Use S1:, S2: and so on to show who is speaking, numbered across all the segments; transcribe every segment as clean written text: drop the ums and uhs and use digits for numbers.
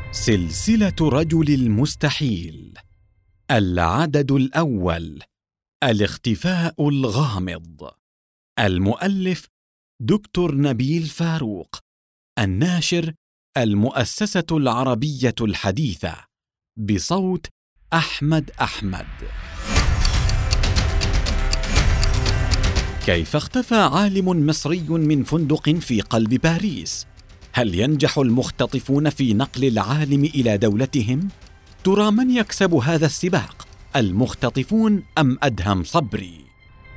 S1: سلسلة رجل المستحيل. العدد الأول: الاختفاء الغامض. المؤلف دكتور نبيل فاروق. الناشر المؤسسة العربية الحديثة، بصوت أحمد. كيف اختفى عالم مصري من فندق في قلب باريس؟ هل ينجح المختطفون في نقل العالم إلى دولتهم؟ ترى من يكسب هذا السباق، المختطفون أم أدهم صبري؟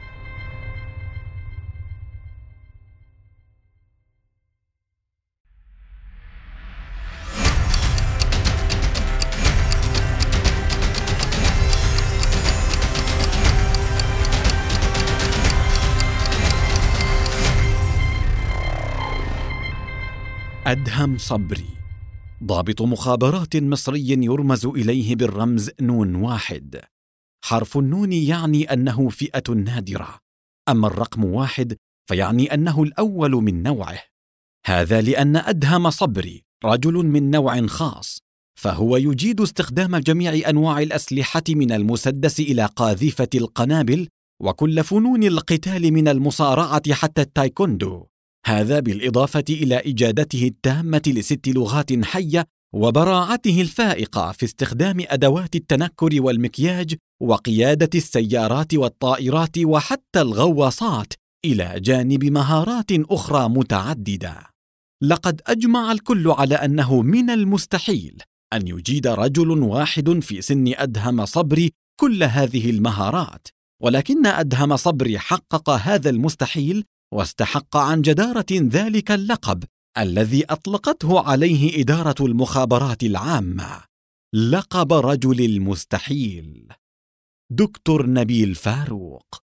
S1: أدهم صبري ضابط مخابرات مصري يرمز إليه بالرمز نون 1. حرف النون يعني أنه فئة نادرة، أما الرقم 1 فيعني أنه الأول من نوعه. هذا لأن أدهم صبري رجل من نوع خاص، فهو يجيد استخدام جميع أنواع الأسلحة من المسدس إلى قاذفة القنابل، وكل فنون القتال من المصارعة حتى التايكوندو. هذا بالإضافة إلى إجادته التامة ل6 لغات حية، وبراعته الفائقة في استخدام أدوات التنكر والمكياج، وقيادة السيارات والطائرات وحتى الغواصات، إلى جانب مهارات أخرى متعددة. لقد أجمع الكل على أنه من المستحيل أن يجيد رجل واحد في سن أدهم صبري كل هذه المهارات، ولكن أدهم صبري حقق هذا المستحيل، واستحق عن جدارة ذلك اللقب الذي أطلقته عليه إدارة المخابرات العامة، لقب رجل المستحيل. دكتور نبيل فاروق.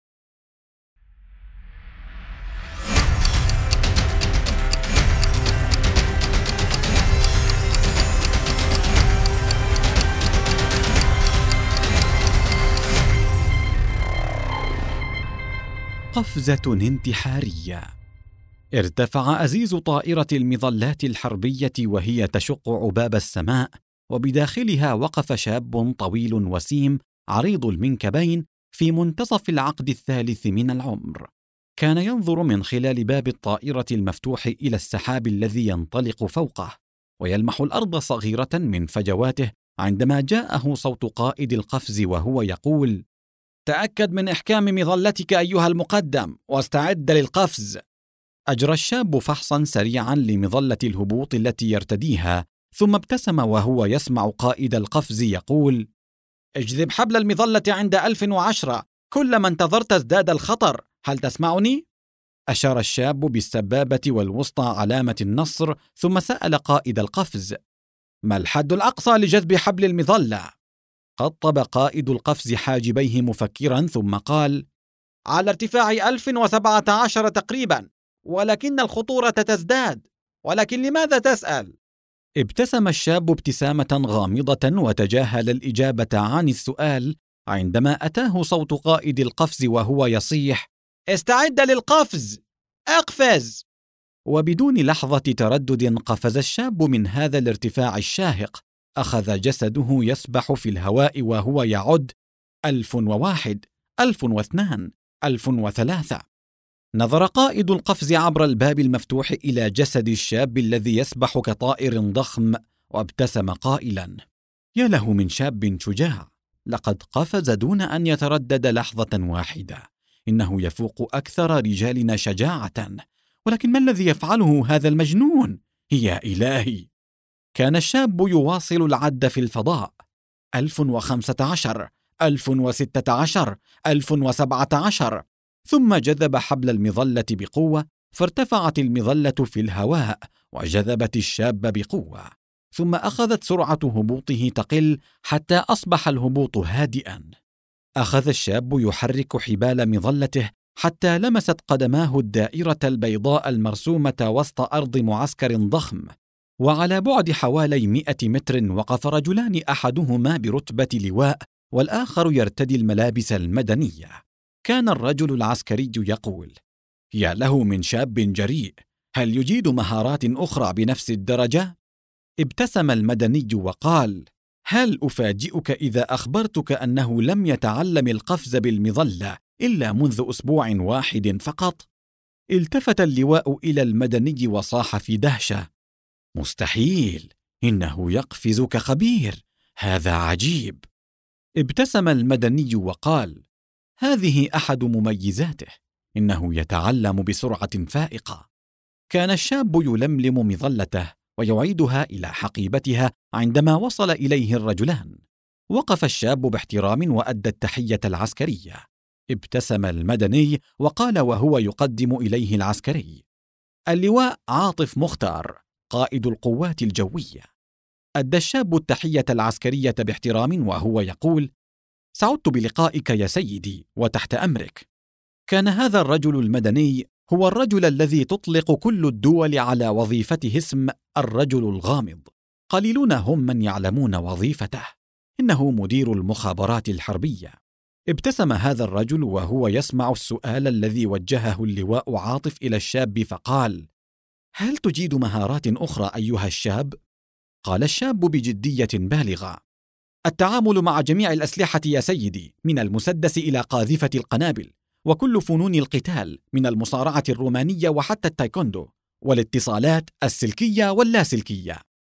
S1: قفزة انتحارية. ارتفع أزيز طائرة المظلات الحربية وهي تشق عباب السماء، وبداخلها وقف شاب طويل وسيم عريض المنكبين في منتصف العقد الثالث من العمر. كان ينظر من خلال باب الطائرة المفتوح إلى السحاب الذي ينطلق فوقه، ويلمح الأرض صغيرة من فجواته عندما جاءه صوت قائد القفز وهو يقول: تأكد من إحكام مظلتك أيها المقدم، واستعد للقفز. أجرى الشاب فحصا سريعا لمظلة الهبوط التي يرتديها، ثم ابتسم وهو يسمع قائد القفز يقول: اجذب حبل المظلة عند 1010، كلما انتظرت ازداد الخطر، هل تسمعني؟ أشار الشاب بالسبابة والوسطى علامة النصر، ثم سأل قائد القفز: ما الحد الأقصى لجذب حبل المظلة؟ قطب قائد القفز حاجبيه مفكرا، ثم قال: على ارتفاع 1017 تقريبا، ولكن الخطورة تزداد. ولكن لماذا تسأل؟ ابتسم الشاب ابتسامة غامضة وتجاهل الإجابة عن السؤال، عندما أتاه صوت قائد القفز وهو يصيح: استعد للقفز، اقفز. وبدون لحظة تردد قفز الشاب من هذا الارتفاع الشاهق. أخذ جسده يسبح في الهواء وهو يعد: 1001، 1002، 1003. نظر قائد القفز عبر الباب المفتوح إلى جسد الشاب الذي يسبح كطائر ضخم، وابتسم قائلا: يا له من شاب شجاع، لقد قفز دون أن يتردد لحظة واحدة. إنه يفوق أكثر رجالنا شجاعة، ولكن ما الذي يفعله هذا المجنون؟ يا إلهي! كان الشاب يواصل العد في الفضاء: 1015، 1016، 1017. ثم جذب حبل المظلة بقوة، فارتفعت المظلة في الهواء وجذبت الشاب بقوة، ثم أخذت سرعة هبوطه تقل حتى أصبح الهبوط هادئا. أخذ الشاب يحرك حبال مظلته حتى لمست قدماه الدائرة البيضاء المرسومة وسط أرض معسكر ضخم، وعلى بعد حوالي 100 متر وقف رجلان، أحدهما برتبة لواء والآخر يرتدي الملابس المدنية. كان الرجل العسكري يقول: يا له من شاب جريء، هل يجيد مهارات أخرى بنفس الدرجة؟ ابتسم المدني وقال: هل أفاجئك إذا أخبرتك أنه لم يتعلم القفز بالمظلة إلا منذ أسبوع واحد فقط؟ التفت اللواء إلى المدني وصاح في دهشة: مستحيل، إنه يقفز كخبير، هذا عجيب. ابتسم المدني وقال: هذه أحد مميزاته، إنه يتعلم بسرعة فائقة. كان الشاب يلملم مظلته ويعيدها إلى حقيبتها عندما وصل إليه الرجلان. وقف الشاب باحترام وأدى التحية العسكرية. ابتسم المدني وقال وهو يقدم إليه العسكري: اللواء عاطف مختار، قائد القوات الجوية. أدى الشاب التحية العسكرية باحترام وهو يقول: سعدت بلقائك يا سيدي وتحت أمرك. كان هذا الرجل المدني هو الرجل الذي تطلق كل الدول على وظيفته اسم الرجل الغامض. قليلون هم من يعلمون وظيفته. إنه مدير المخابرات الحربية. ابتسم هذا الرجل وهو يسمع السؤال الذي وجهه اللواء عاطف إلى الشاب فقال: هل تجيد مهارات أخرى أيها الشاب؟ قال الشاب بجدية بالغة: التعامل مع جميع الأسلحة يا سيدي، من المسدس إلى قاذفة القنابل، وكل فنون القتال من المصارعة الرومانية وحتى التايكوندو، والاتصالات السلكية واللاسلكية.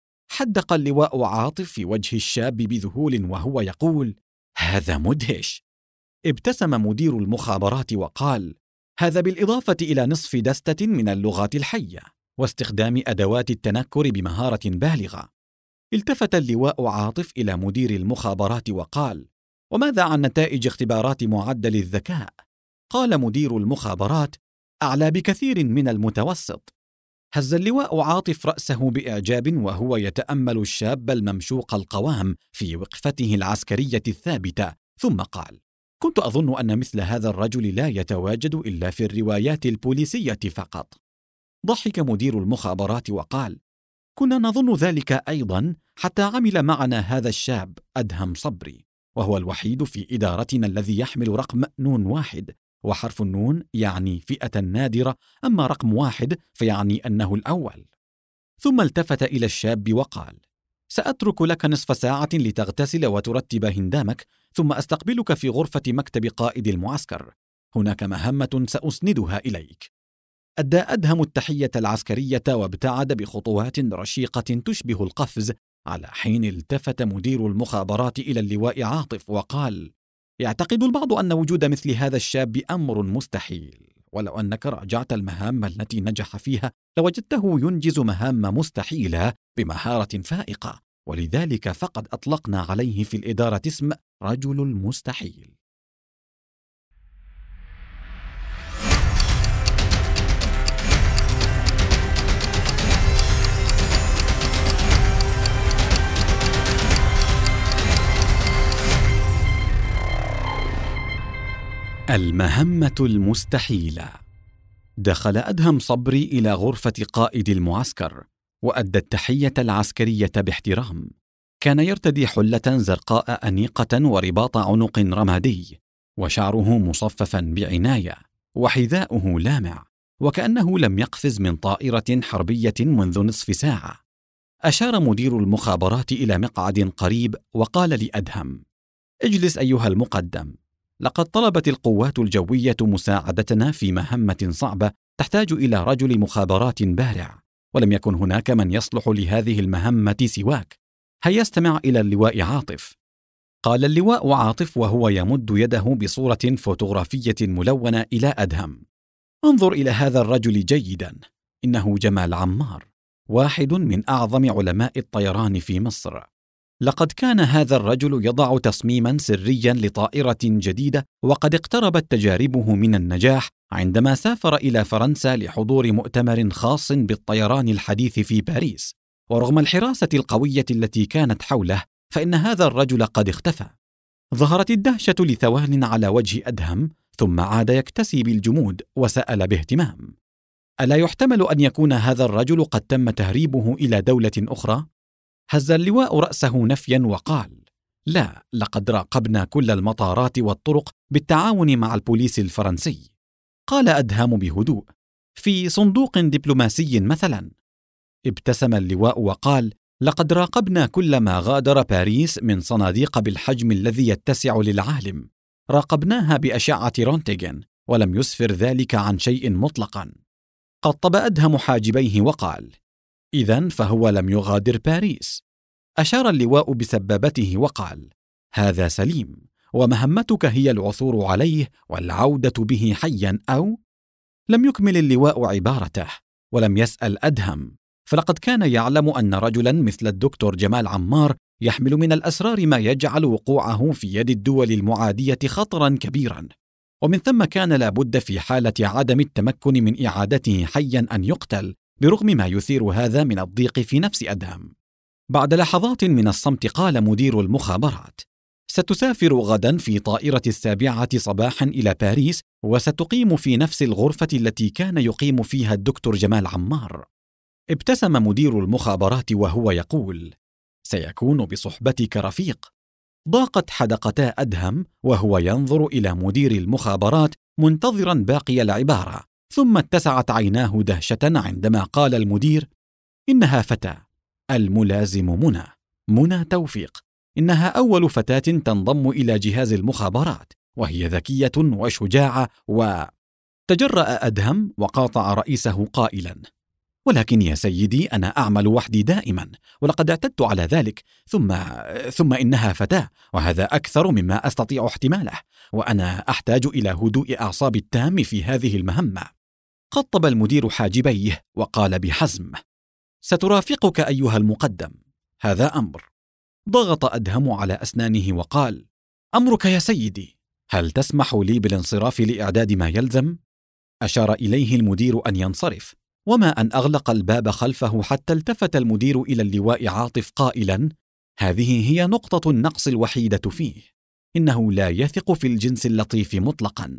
S1: حدق اللواء عاطف في وجه الشاب بذهول وهو يقول: هذا مدهش. ابتسم مدير المخابرات وقال: هذا بالإضافة إلى نصف دستة من اللغات الحية واستخدام أدوات التنكر بمهارة بالغة. التفت اللواء عاطف إلى مدير المخابرات وقال: وماذا عن نتائج اختبارات معدل الذكاء؟ قال مدير المخابرات: أعلى بكثير من المتوسط. هز اللواء عاطف رأسه بإعجاب وهو يتأمل الشاب الممشوق القوام في وقفته العسكرية الثابتة، ثم قال: كنت أظن أن مثل هذا الرجل لا يتواجد إلا في الروايات البوليسية فقط. ضحك مدير المخابرات وقال: كنا نظن ذلك أيضا حتى عمل معنا هذا الشاب أدهم صبري، وهو الوحيد في إدارتنا الذي يحمل رقم نون واحد، وحرف النون يعني فئة نادرة، أما رقم واحد فيعني أنه الأول. ثم التفت إلى الشاب وقال: سأترك لك نصف ساعة لتغتسل وترتب هندامك، ثم أستقبلك في غرفة مكتب قائد المعسكر. هناك مهمة سأسندها إليك. أدى أدهم التحية العسكرية وابتعد بخطوات رشيقة تشبه القفز، على حين التفت مدير المخابرات إلى اللواء عاطف وقال: يعتقد البعض أن وجود مثل هذا الشاب أمر مستحيل، ولو أنك راجعت المهام التي نجح فيها لوجدته ينجز مهام مستحيلة بمهارة فائقة، ولذلك فقد أطلقنا عليه في الإدارة اسم رجل المستحيل. المهمة المستحيلة. دخل أدهم صبري إلى غرفة قائد المعسكر وأدى التحية العسكرية باحترام. كان يرتدي حلة زرقاء أنيقة ورباط عنق رمادي، وشعره مصففا بعناية، وحذاؤه لامع، وكأنه لم يقفز من طائرة حربية منذ نصف ساعة. أشار مدير المخابرات إلى مقعد قريب وقال لأدهم: اجلس أيها المقدم. لقد طلبت القوات الجوية مساعدتنا في مهمة صعبة تحتاج إلى رجل مخابرات بارع، ولم يكن هناك من يصلح لهذه المهمة سواك. هيا استمع إلى اللواء عاطف. قال اللواء عاطف وهو يمد يده بصورة فوتوغرافية ملونة إلى أدهم: انظر إلى هذا الرجل جيدا، إنه جمال عمار، واحد من أعظم علماء الطيران في مصر. لقد كان هذا الرجل يضع تصميما سريا لطائرة جديدة، وقد اقتربت تجاربه من النجاح عندما سافر إلى فرنسا لحضور مؤتمر خاص بالطيران الحديث في باريس. ورغم الحراسة القوية التي كانت حوله، فإن هذا الرجل قد اختفى. ظهرت الدهشة لثوان على وجه أدهم، ثم عاد يكتسي بالجمود وسأل باهتمام: ألا يحتمل أن يكون هذا الرجل قد تم تهريبه إلى دولة أخرى؟ هز اللواء رأسه نفيا وقال: لا، لقد راقبنا كل المطارات والطرق بالتعاون مع البوليس الفرنسي. قال أدهم بهدوء: في صندوق دبلوماسي مثلا. ابتسم اللواء وقال: لقد راقبنا كل ما غادر باريس من صناديق بالحجم الذي يتسع للعالم. راقبناها بأشعة رونتغن، ولم يسفر ذلك عن شيء مطلقا. قطب أدهم حاجبيه وقال: إذن فهو لم يغادر باريس. أشار اللواء بسبابته وقال: هذا سليم، ومهمتك هي العثور عليه والعودة به حيا أو... لم يكمل اللواء عبارته، ولم يسأل أدهم، فلقد كان يعلم أن رجلا مثل الدكتور جمال عمار يحمل من الأسرار ما يجعل وقوعه في يد الدول المعادية خطرا كبيرا، ومن ثم كان لابد في حالة عدم التمكن من إعادته حيا أن يقتل، برغم ما يثير هذا من الضيق في نفس أدهم. بعد لحظات من الصمت قال مدير المخابرات: ستسافر غدا في طائرة 7 صباحا إلى باريس، وستقيم في نفس الغرفة التي كان يقيم فيها الدكتور جمال عمار. ابتسم مدير المخابرات وهو يقول: سيكون بصحبتك رفيق. ضاقت حدقتا أدهم وهو ينظر إلى مدير المخابرات منتظرا باقي العبارة، ثم اتسعت عيناه دهشة عندما قال المدير: إنها فتاة، الملازم منى توفيق. إنها أول فتاة تنضم إلى جهاز المخابرات، وهي ذكية وشجاعة تجرأ أدهم وقاطع رئيسه قائلا: ولكن يا سيدي، أنا أعمل وحدي دائما، ولقد اعتدت على ذلك، ثم إنها فتاة، وهذا أكثر مما أستطيع احتماله، وأنا أحتاج إلى هدوء أعصاب التام في هذه المهمة. قطب المدير حاجبيه وقال بحزم: سترافقك أيها المقدم، هذا أمر. ضغط أدهم على أسنانه وقال: أمرك يا سيدي، هل تسمح لي بالانصراف لإعداد ما يلزم؟ أشار إليه المدير أن ينصرف، وما أن أغلق الباب خلفه حتى التفت المدير إلى اللواء عاطف قائلا: هذه هي نقطة النقص الوحيدة فيه، إنه لا يثق في الجنس اللطيف مطلقا.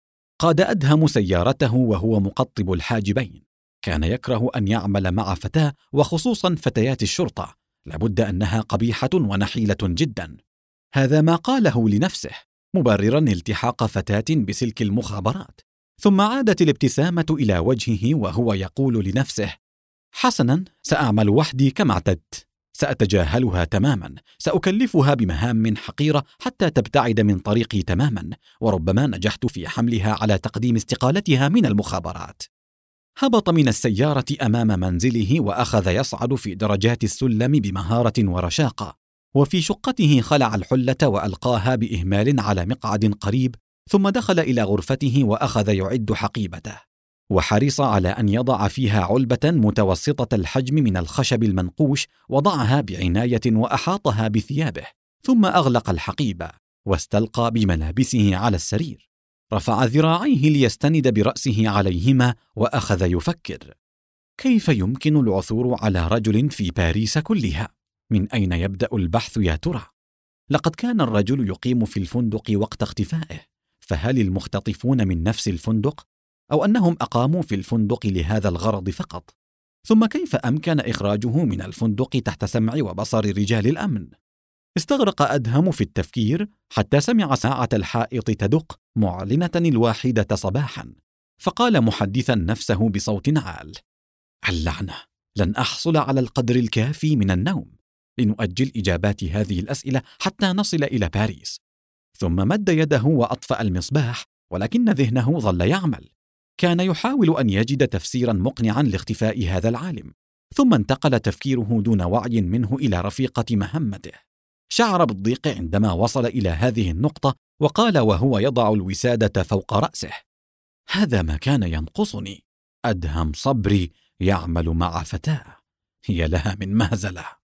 S1: قاد أدهم سيارته وهو مقطب الحاجبين. كان يكره أن يعمل مع فتاة، وخصوصا فتيات الشرطة، لابد أنها قبيحة ونحيلة جدا. هذا ما قاله لنفسه، مبررا التحاق فتاة بسلك المخابرات. ثم عادت الابتسامة إلى وجهه وهو يقول لنفسه: حسنا، سأعمل وحدي كما اعتدت، سأتجاهلها تماما، سأكلفها بمهام حقيرة حتى تبتعد من طريقي تماما، وربما نجحت في حملها على تقديم استقالتها من المخابرات. هبط من السيارة أمام منزله وأخذ يصعد في درجات السلم بمهارة ورشاقة، وفي شقته خلع الحلة وألقاها بإهمال على مقعد قريب، ثم دخل إلى غرفته وأخذ يعد حقيبته، وحرص على أن يضع فيها علبة متوسطة الحجم من الخشب المنقوش، وضعها بعناية وأحاطها بثيابه، ثم أغلق الحقيبة واستلقى بملابسه على السرير. رفع ذراعيه ليستند برأسه عليهما وأخذ يفكر: كيف يمكن العثور على رجل في باريس كلها؟ من أين يبدأ البحث يا ترى؟ لقد كان الرجل يقيم في الفندق وقت اختفائه، فهل المختطفون من نفس الفندق؟ أو أنهم أقاموا في الفندق لهذا الغرض فقط؟ ثم كيف أمكن إخراجه من الفندق تحت سمع وبصر رجال الأمن؟ استغرق أدهم في التفكير حتى سمع ساعة الحائط تدق معلنة 1 صباحا، فقال محدثا نفسه بصوت عال: اللعنة، لن أحصل على القدر الكافي من النوم، لنؤجل إجابات هذه الأسئلة حتى نصل إلى باريس. ثم مد يده وأطفأ المصباح، ولكن ذهنه ظل يعمل. كان يحاول أن يجد تفسيرا مقنعا لاختفاء هذا العالم. ثم انتقل تفكيره دون وعي منه إلى رفيقة مهمته. شعر بالضيق عندما وصل إلى هذه النقطة، وقال وهو يضع الوسادة فوق رأسه: هذا ما كان ينقصني، أدهم صبري يعمل مع فتاة، هي لها من مهزلة.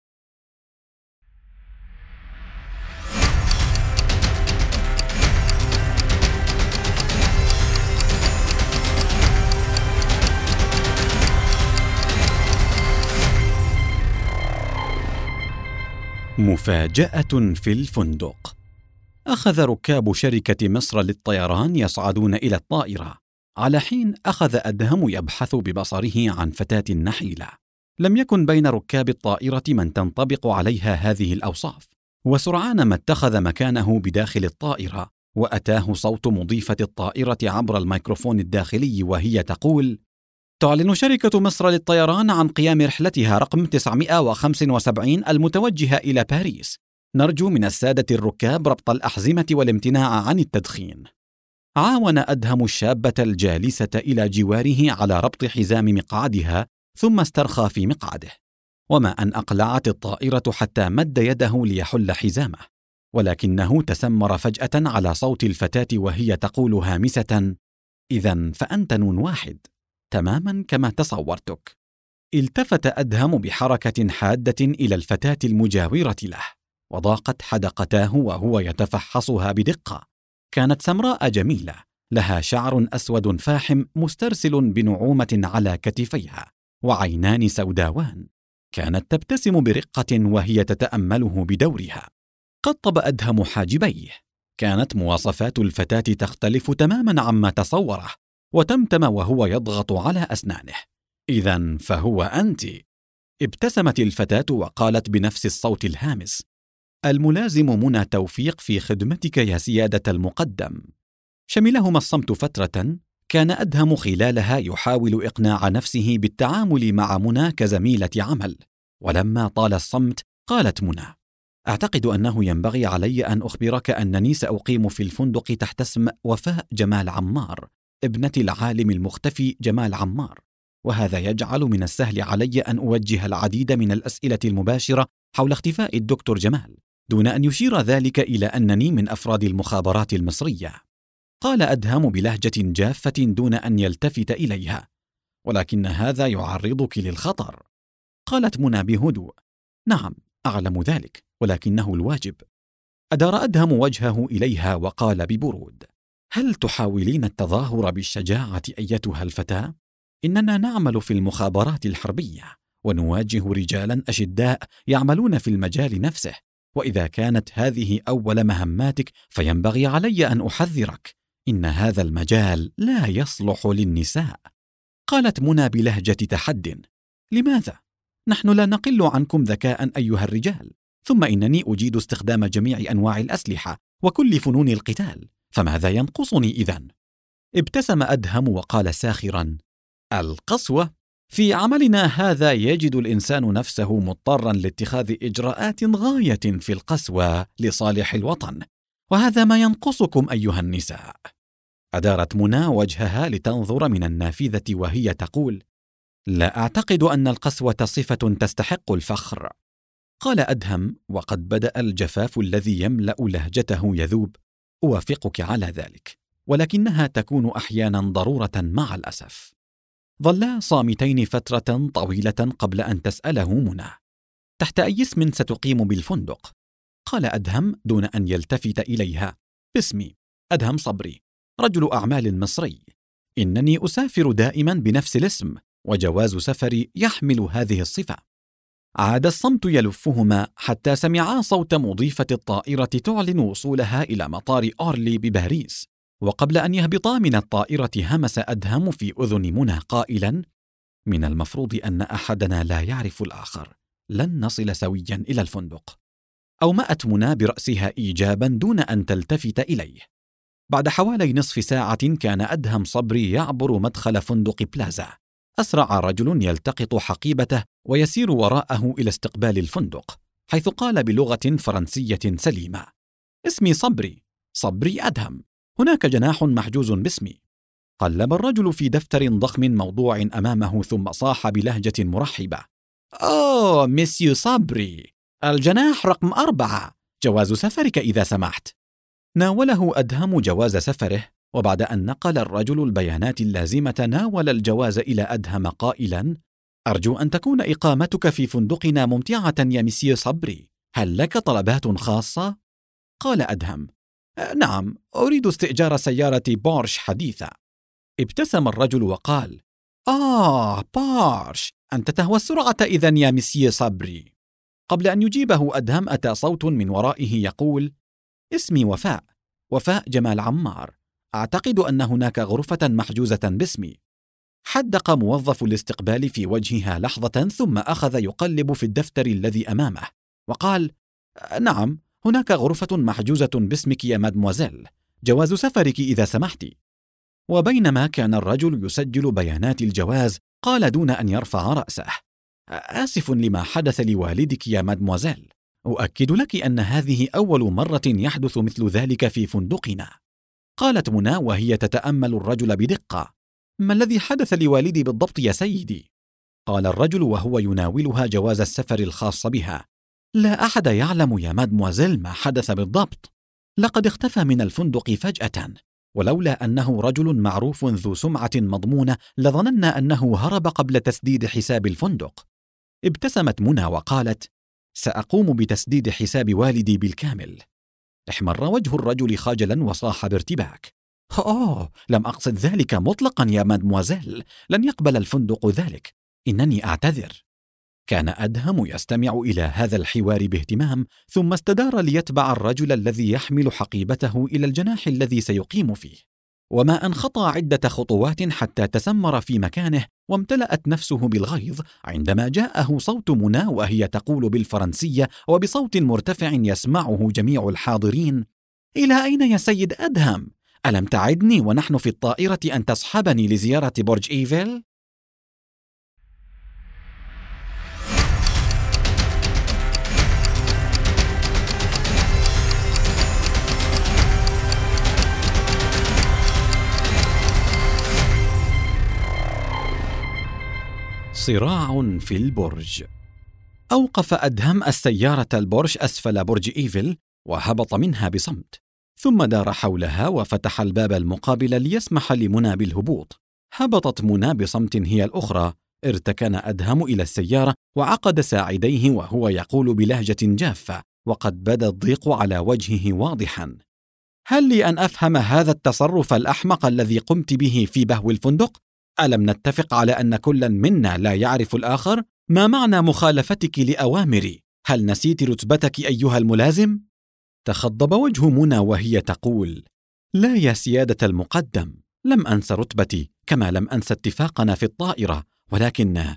S1: مفاجأة في الفندق. أخذ ركاب شركة مصر للطيران يصعدون إلى الطائرة، على حين أخذ أدهم يبحث ببصره عن فتاة نحيلة. لم يكن بين ركاب الطائرة من تنطبق عليها هذه الأوصاف، وسرعان ما اتخذ مكانه بداخل الطائرة، وأتاه صوت مضيفة الطائرة عبر الميكروفون الداخلي وهي تقول: تعلن شركة مصر للطيران عن قيام رحلتها رقم 975 المتوجهة إلى باريس. نرجو من السادة الركاب ربط الأحزمة والامتناع عن التدخين. عاون أدهم الشابة الجالسة إلى جواره على ربط حزام مقعدها، ثم استرخى في مقعده. وما أن أقلعت الطائرة حتى مد يده ليحل حزامه، ولكنه تسمر فجأة على صوت الفتاة وهي تقول هامسة: إذن فأنت نون واحد، تماما كما تصورتك. التفت أدهم بحركة حادة إلى الفتاة المجاورة له، وضاقت حدقتاه وهو يتفحصها بدقة. كانت سمراء جميلة، لها شعر أسود فاحم مسترسل بنعومة على كتفيها، وعينان سوداوان. كانت تبتسم برقة وهي تتأمله بدورها. قطب أدهم حاجبيه. كانت مواصفات الفتاة تختلف تماما عما تصوره، وتمتم وهو يضغط على أسنانه. إذن فهو أنت. ابتسمت الفتاة وقالت بنفس الصوت الهامس: الملازم منى توفيق في خدمتك يا سيادة المقدم. شملهما الصمت فترة، كان أدهم خلالها يحاول إقناع نفسه بالتعامل مع منى كزميلة عمل. ولما طال الصمت قالت منى: أعتقد أنه ينبغي علي أن أخبرك أنني سأقيم في الفندق تحت اسم وفاء جمال عمار، ابنة العالم المختفي جمال عمار، وهذا يجعل من السهل علي أن أوجه العديد من الأسئلة المباشرة حول اختفاء الدكتور جمال، دون أن يشير ذلك إلى أنني من أفراد المخابرات المصرية. قال أدهم بلهجة جافة دون أن يلتفت إليها: ولكن هذا يعرضك للخطر. قالت منى بهدوء: نعم أعلم ذلك، ولكنه الواجب. أدار أدهم وجهه إليها وقال ببرود: هل تحاولين التظاهر بالشجاعة أيتها الفتاة؟ إننا نعمل في المخابرات الحربية، ونواجه رجالا أشداء يعملون في المجال نفسه، وإذا كانت هذه أول مهماتك فينبغي علي أن أحذرك، إن هذا المجال لا يصلح للنساء. قالت منى بلهجة تحد: لماذا؟ نحن لا نقل عنكم ذكاء أيها الرجال، ثم إنني أجيد استخدام جميع أنواع الأسلحة وكل فنون القتال، فماذا ينقصني إذن؟ ابتسم أدهم وقال ساخرا: القسوة؟ في عملنا هذا يجد الإنسان نفسه مضطرا لاتخاذ إجراءات غاية في القسوة لصالح الوطن، وهذا ما ينقصكم أيها النساء. أدارت منى وجهها لتنظر من النافذة وهي تقول: لا أعتقد أن القسوة صفة تستحق الفخر. قال أدهم وقد بدأ الجفاف الذي يملأ لهجته يذوب: أوافقك على ذلك، ولكنها تكون أحيانا ضرورة مع الأسف. ظلا صامتين فترة طويلة قبل أن تسأله منى: تحت أي اسم ستقيم بالفندق؟ قال أدهم دون أن يلتفت إليها: باسمي أدهم صبري، رجل أعمال مصري. إنني أسافر دائما بنفس الاسم، وجواز سفري يحمل هذه الصفة. عاد الصمت يلفهما حتى سمعا صوت مضيفة الطائرة تعلن وصولها إلى مطار أورلي بباريس. وقبل أن يهبطا من الطائرة همس أدهم في أذن منى قائلا: من المفروض أن أحدنا لا يعرف الآخر، لن نصل سويا إلى الفندق. أومأت منى برأسها إيجابا دون أن تلتفت إليه. بعد حوالي نصف ساعة كان أدهم صبري يعبر مدخل فندق بلازا. أسرع رجل يلتقط حقيبته ويسير وراءه إلى استقبال الفندق، حيث قال بلغة فرنسية سليمة: اسمي صبري أدهم، هناك جناح محجوز باسمي. قلب الرجل في دفتر ضخم موضوع أمامه ثم صاح بلهجة مرحبة: أوه ميسيو صبري، الجناح رقم 4، جواز سفرك إذا سمحت. ناوله أدهم جواز سفره، وبعد أن نقل الرجل البيانات اللازمة ناول الجواز إلى أدهم قائلا: أرجو أن تكون إقامتك في فندقنا ممتعة يا ميسيو صبري، هل لك طلبات خاصة؟ قال أدهم: نعم، أريد استئجار سيارة بورش حديثة. ابتسم الرجل وقال: بورش، أنت تهوى السرعة إذن يا ميسيو صبري. قبل أن يجيبه أدهم أتى صوت من ورائه يقول: اسمي وفاء جمال عمار، أعتقد أن هناك غرفة محجوزة باسمي. حدق موظف الاستقبال في وجهها لحظة ثم أخذ يقلب في الدفتر الذي أمامه وقال: نعم، هناك غرفة محجوزة باسمك يا مادموزيل، جواز سفرك إذا سمحت. وبينما كان الرجل يسجل بيانات الجواز قال دون أن يرفع رأسه: آسف لما حدث لوالدك يا مادموزيل. أؤكد لك أن هذه أول مرة يحدث مثل ذلك في فندقنا. قالت منى وهي تتأمل الرجل بدقة: ما الذي حدث لوالدي بالضبط يا سيدي؟ قال الرجل وهو يناولها جواز السفر الخاص بها: لا أحد يعلم يا مادموزيل ما حدث بالضبط. لقد اختفى من الفندق فجأة، ولولا أنه رجل معروف ذو سمعة مضمونة لظننا أنه هرب قبل تسديد حساب الفندق. ابتسمت منى وقالت: سأقوم بتسديد حساب والدي بالكامل. احمر وجه الرجل خجلا وصاح بارتباك: لم أقصد ذلك مطلقا يا مادموزيل، لن يقبل الفندق ذلك، إنني أعتذر. كان أدهم يستمع إلى هذا الحوار باهتمام، ثم استدار ليتبع الرجل الذي يحمل حقيبته إلى الجناح الذي سيقيم فيه. وما أن خطى عدة خطوات حتى تسمر في مكانه وامتلأت نفسه بالغيظ عندما جاءه صوت منى وهي تقول بالفرنسية وبصوت مرتفع يسمعه جميع الحاضرين: إلى أين يا سيد أدهم؟ ألم تعدني ونحن في الطائرة أن تصحبني لزيارة برج إيفل؟ صراع في البرج. أوقف أدهم السيارة البورش أسفل برج إيفل وهبط منها بصمت، ثم دار حولها وفتح الباب المقابل ليسمح لمنى بالهبوط. هبطت منى بصمت هي الأخرى. ارتكن أدهم إلى السيارة وعقد ساعديه وهو يقول بلهجة جافة وقد بدا الضيق على وجهه واضحا: هل لي أن أفهم هذا التصرف الأحمق الذي قمت به في بهو الفندق؟ ألم نتفق على أن كل منا لا يعرف الآخر؟ ما معنى مخالفتك لأوامري؟ هل نسيت رتبتك أيها الملازم؟ تخضب وجه منى وهي تقول: لا يا سيادة المقدم، لم أنس رتبتي كما لم أنس اتفاقنا في الطائرة، ولكن...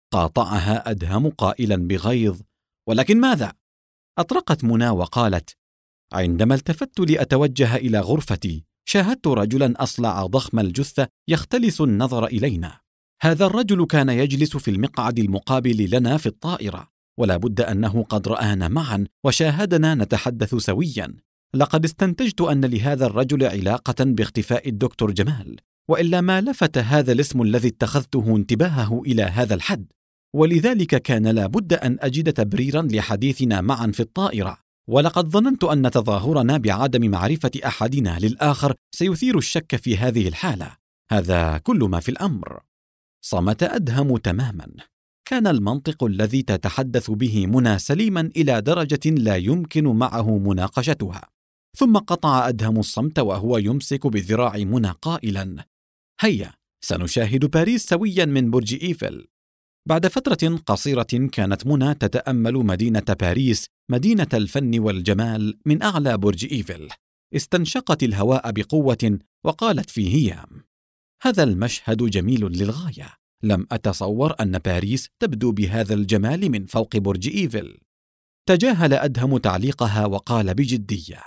S1: قاطعها أدهم قائلا بغيظ: ولكن ماذا؟ أطرقت منى وقالت: عندما التفت لأتوجه إلى غرفتي شاهدت رجلا أصلع ضخم الجثة يختلس النظر إلينا. هذا الرجل كان يجلس في المقعد المقابل لنا في الطائرة، ولا بد أنه قد رآنا معا وشاهدنا نتحدث سويا. لقد استنتجت أن لهذا الرجل علاقة باختفاء الدكتور جمال، وإلا ما لفت هذا الاسم الذي اتخذته انتباهه إلى هذا الحد، ولذلك كان لا بد أن أجد تبريرا لحديثنا معا في الطائرة. ولقد ظننت أن تظاهرنا بعدم معرفة أحدنا للآخر سيثير الشك في هذه الحالة. هذا كل ما في الأمر. صمت أدهم تماما. كان المنطق الذي تتحدث به منى سليما إلى درجة لا يمكن معه مناقشتها. ثم قطع أدهم الصمت وهو يمسك بذراع منى قائلا: هيا سنشاهد باريس سويا من برج إيفل. بعد فترة قصيرة كانت منى تتأمل مدينة باريس، مدينة الفن والجمال، من أعلى برج إيفل. استنشقت الهواء بقوة وقالت في هيام: هذا المشهد جميل للغاية. لم أتصور أن باريس تبدو بهذا الجمال من فوق برج إيفل. تجاهل أدهم تعليقها وقال بجدية: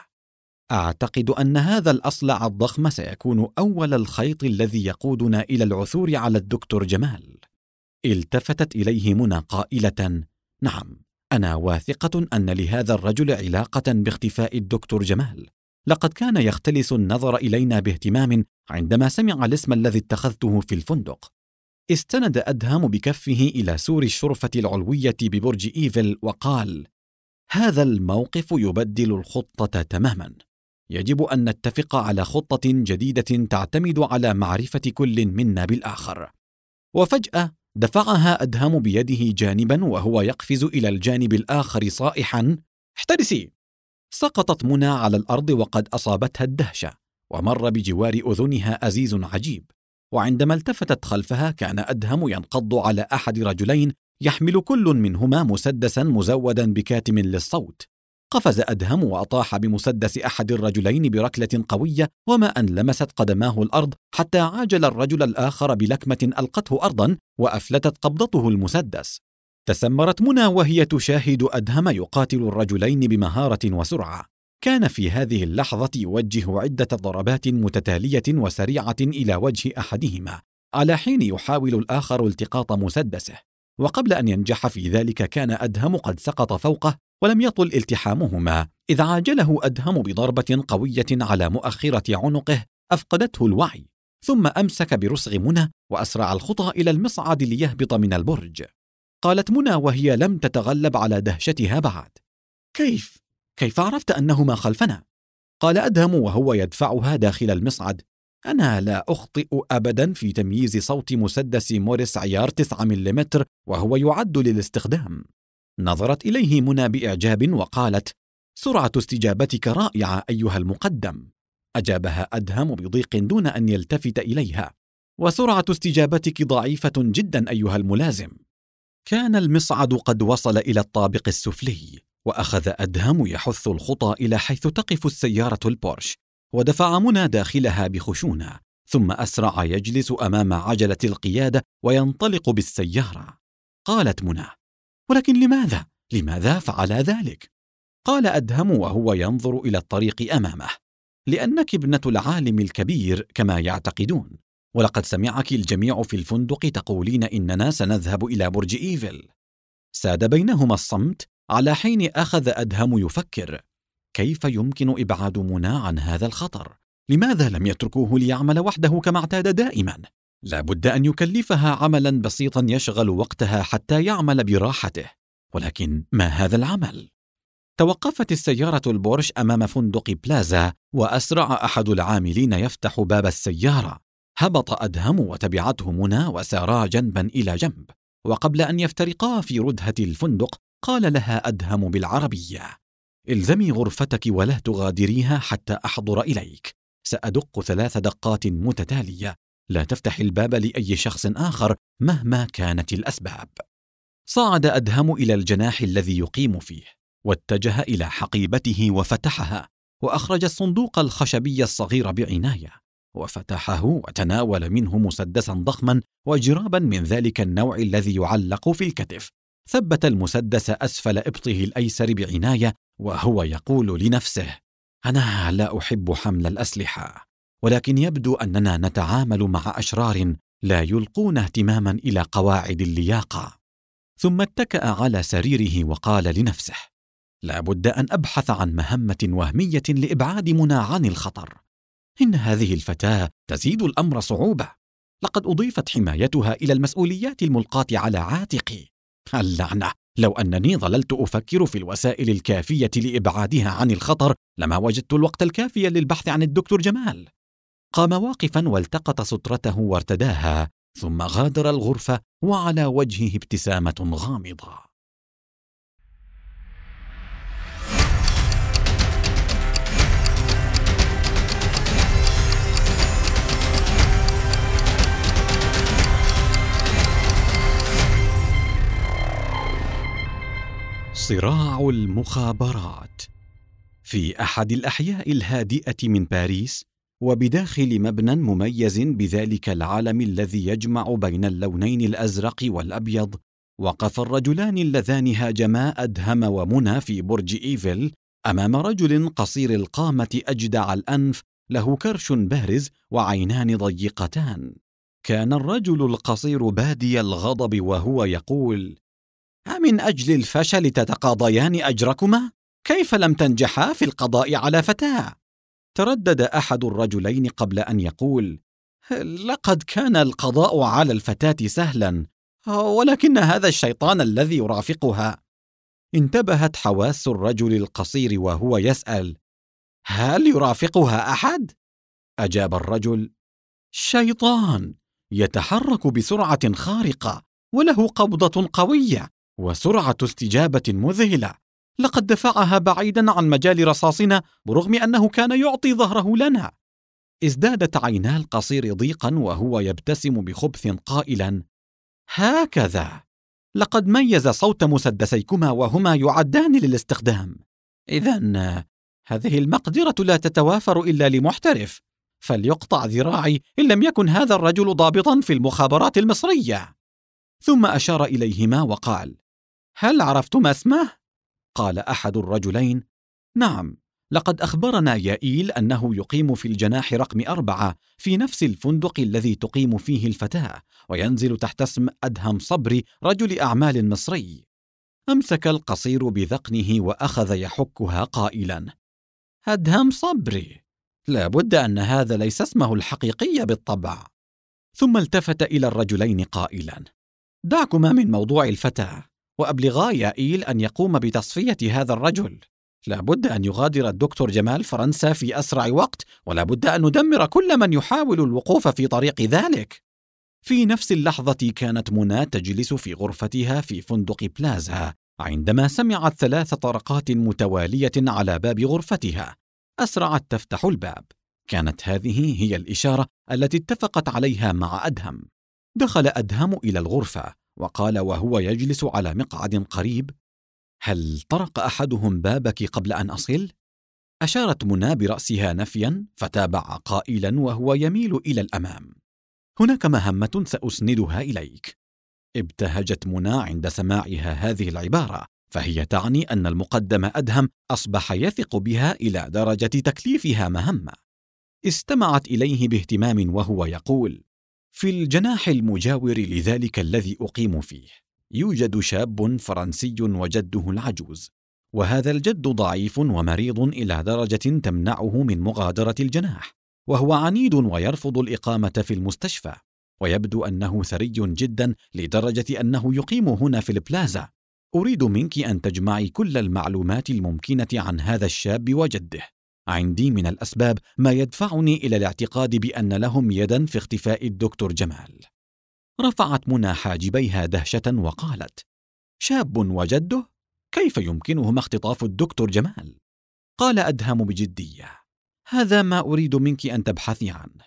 S1: أعتقد أن هذا الأصلع الضخم سيكون أول الخيط الذي يقودنا إلى العثور على الدكتور جمال. التفتت إليه منى قائلة: نعم، أنا واثقة أن لهذا الرجل علاقة باختفاء الدكتور جمال. لقد كان يختلس النظر إلينا باهتمام عندما سمع الاسم الذي اتخذته في الفندق. استند أدهم بكفه إلى سور الشرفة العلوية ببرج إيفل وقال: هذا الموقف يبدل الخطة تماما. يجب أن نتفق على خطة جديدة تعتمد على معرفة كل منا بالآخر. وفجأة دفعها أدهم بيده جانبا وهو يقفز إلى الجانب الآخر صائحا: احترسي! سقطت منى على الأرض وقد أصابتها الدهشة، ومر بجوار أذنها أزيز عجيب. وعندما التفتت خلفها كان أدهم ينقض على أحد رجلين يحمل كل منهما مسدسا مزودا بكاتم للصوت. قفز أدهم وأطاح بمسدس أحد الرجلين بركلة قوية، وما أن لمست قدماه الأرض حتى عاجل الرجل الآخر بلكمة ألقته أرضا وأفلتت قبضته المسدس. تسمرت منى وهي تشاهد أدهم يقاتل الرجلين بمهارة وسرعة. كان في هذه اللحظة يوجه عدة ضربات متتالية وسريعة إلى وجه أحدهما، على حين يحاول الآخر التقاط مسدسه، وقبل أن ينجح في ذلك كان أدهم قد سقط فوقه ولم يطل التحامهما، إذ عاجله أدهم بضربة قوية على مؤخرة عنقه أفقدته الوعي، ثم أمسك برسغ منى وأسرع الخطى إلى المصعد ليهبط من البرج. قالت منى وهي لم تتغلب على دهشتها بعد: كيف عرفت أنهما خلفنا؟ قال أدهم وهو يدفعها داخل المصعد: أنا لا أخطئ أبدا في تمييز صوت مسدس موريس عيار 9 ملم وهو يعد للاستخدام. نظرت إليه منى بإعجاب وقالت: سرعة استجابتك رائعة أيها المقدم. أجابها أدهم بضيق دون أن يلتفت إليها: وسرعة استجابتك ضعيفة جدا أيها الملازم. كان المصعد قد وصل إلى الطابق السفلي، وأخذ أدهم يحث الخطى إلى حيث تقف السيارة البورش، ودفع منى داخلها بخشونة، ثم أسرع يجلس أمام عجلة القيادة وينطلق بالسيارة. قالت منى: ولكن لماذا فعل ذلك؟ قال أدهم وهو ينظر إلى الطريق أمامه: لأنك ابنة العالم الكبير كما يعتقدون، ولقد سمعك الجميع في الفندق تقولين إننا سنذهب إلى برج إيفل. ساد بينهما الصمت على حين أخذ أدهم يفكر: كيف يمكن إبعاد منى عن هذا الخطر؟ لماذا لم يتركوه ليعمل وحده كما اعتاد دائما؟ لا بد أن يكلفها عملا بسيطا يشغل وقتها حتى يعمل براحته، ولكن ما هذا العمل؟ توقفت السيارة البورش أمام فندق بلازا، وأسرع أحد العاملين يفتح باب السيارة. هبط أدهم وتبعته منى وسارا جنبا إلى جنب، وقبل أن يفترقا في ردهة الفندق قال لها أدهم بالعربية: الزمي غرفتك ولا تغادريها حتى أحضر إليك. سأدق 3 دقات متتالية، لا تفتح الباب لأي شخص آخر مهما كانت الأسباب. صعد أدهم إلى الجناح الذي يقيم فيه، واتجه إلى حقيبته وفتحها، وأخرج الصندوق الخشبي الصغير بعناية، وفتحه وتناول منه مسدسا ضخما وجرابا من ذلك النوع الذي يعلق في الكتف. ثبت المسدس أسفل إبطه الأيسر بعناية وهو يقول لنفسه: أنا لا أحب حمل الأسلحة، ولكن يبدو أننا نتعامل مع أشرار لا يلقون اهتماما إلى قواعد اللياقة. ثم اتكأ على سريره وقال لنفسه: لا بد أن أبحث عن مهمة وهمية لإبعاد منى عن الخطر. إن هذه الفتاة تزيد الأمر صعوبة، لقد أضيفت حمايتها إلى المسؤوليات الملقاة على عاتقي. اللعنة، لو أنني ظللت أفكر في الوسائل الكافية لإبعادها عن الخطر لما وجدت الوقت الكافي للبحث عن الدكتور جمال. قام واقفا والتقط سترته وارتداها، ثم غادر الغرفة وعلى وجهه ابتسامة غامضة. صراع المخابرات. في أحد الأحياء الهادئة من باريس، وبداخل مبنى مميز بذلك العالم الذي يجمع بين اللونين الأزرق والأبيض، وقف الرجلان اللذان هاجما أدهم ومنى في برج إيفل أمام رجل قصير القامة أجدع الأنف، له كرش بارز وعينان ضيقتان. كان الرجل القصير بادي الغضب وهو يقول: أمن أجل الفشل تتقاضيان أجركما؟ كيف لم تنجحا في القضاء على فتاة؟ تردد أحد الرجلين قبل أن يقول: لقد كان القضاء على الفتاة سهلا، ولكن هذا الشيطان الذي يرافقها. انتبهت حواس الرجل القصير وهو يسأل: هل يرافقها أحد؟ أجاب الرجل: شيطان يتحرك بسرعة خارقة، وله قبضة قوية وسرعة استجابة مذهلة. لقد دفعها بعيدا عن مجال رصاصنا برغم أنه كان يعطي ظهره لنا. ازدادت عينا القصير ضيقا وهو يبتسم بخبث قائلا: هكذا، لقد ميز صوت مسدسيكما وهما يعدان للاستخدام. إذن هذه المقدرة لا تتوافر إلا لمحترف، فليقطع ذراعي إن لم يكن هذا الرجل ضابطا في المخابرات المصرية. ثم أشار إليهما وقال: هل عرفتما اسمه؟ قال أحد الرجلين: نعم، لقد أخبرنا يائيل أنه يقيم في الجناح رقم 4 في نفس الفندق الذي تقيم فيه الفتاة، وينزل تحت اسم أدهم صبري رجل أعمال مصري. أمسك القصير بذقنه وأخذ يحكها قائلا: أدهم صبري، لا بد أن هذا ليس اسمه الحقيقي بالطبع. ثم التفت إلى الرجلين قائلا: دعكما من موضوع الفتاة، وأبلغا يائيل أن يقوم بتصفية هذا الرجل. لا بد أن يغادر الدكتور جمال فرنسا في أسرع وقت، ولا بد أن ندمر كل من يحاول الوقوف في طريق ذلك. في نفس اللحظة كانت منى تجلس في غرفتها في فندق بلازا عندما سمعت 3 طرقات متوالية على باب غرفتها. أسرعت تفتح الباب. كانت هذه هي الإشارة التي اتفقت عليها مع أدهم. دخل أدهم إلى الغرفة وقال وهو يجلس على مقعد قريب: هل طرق أحدهم بابك قبل أن أصل؟ أشارت منى برأسها نفيا، فتابع قائلا وهو يميل إلى الأمام: هناك مهمة سأسندها إليك. ابتهجت منى عند سماعها هذه العبارة، فهي تعني أن المقدم أدهم أصبح يثق بها إلى درجة تكليفها مهمة. استمعت إليه باهتمام وهو يقول: في الجناح المجاور لذلك الذي أقيم فيه يوجد شاب فرنسي وجده العجوز، وهذا الجد ضعيف ومريض إلى درجة تمنعه من مغادرة الجناح، وهو عنيد ويرفض الإقامة في المستشفى، ويبدو أنه ثري جدا لدرجة أنه يقيم هنا في البلازا. أريد منك أن تجمعي كل المعلومات الممكنة عن هذا الشاب وجده. عندي من الأسباب ما يدفعني إلى الاعتقاد بأن لهم يدا في اختفاء الدكتور جمال. رفعت منى حاجبيها دهشة وقالت: شاب وجده؟ كيف يمكنهما اختطاف الدكتور جمال؟ قال أدهم بجدية: هذا ما أريد منك أن تبحثي عنه.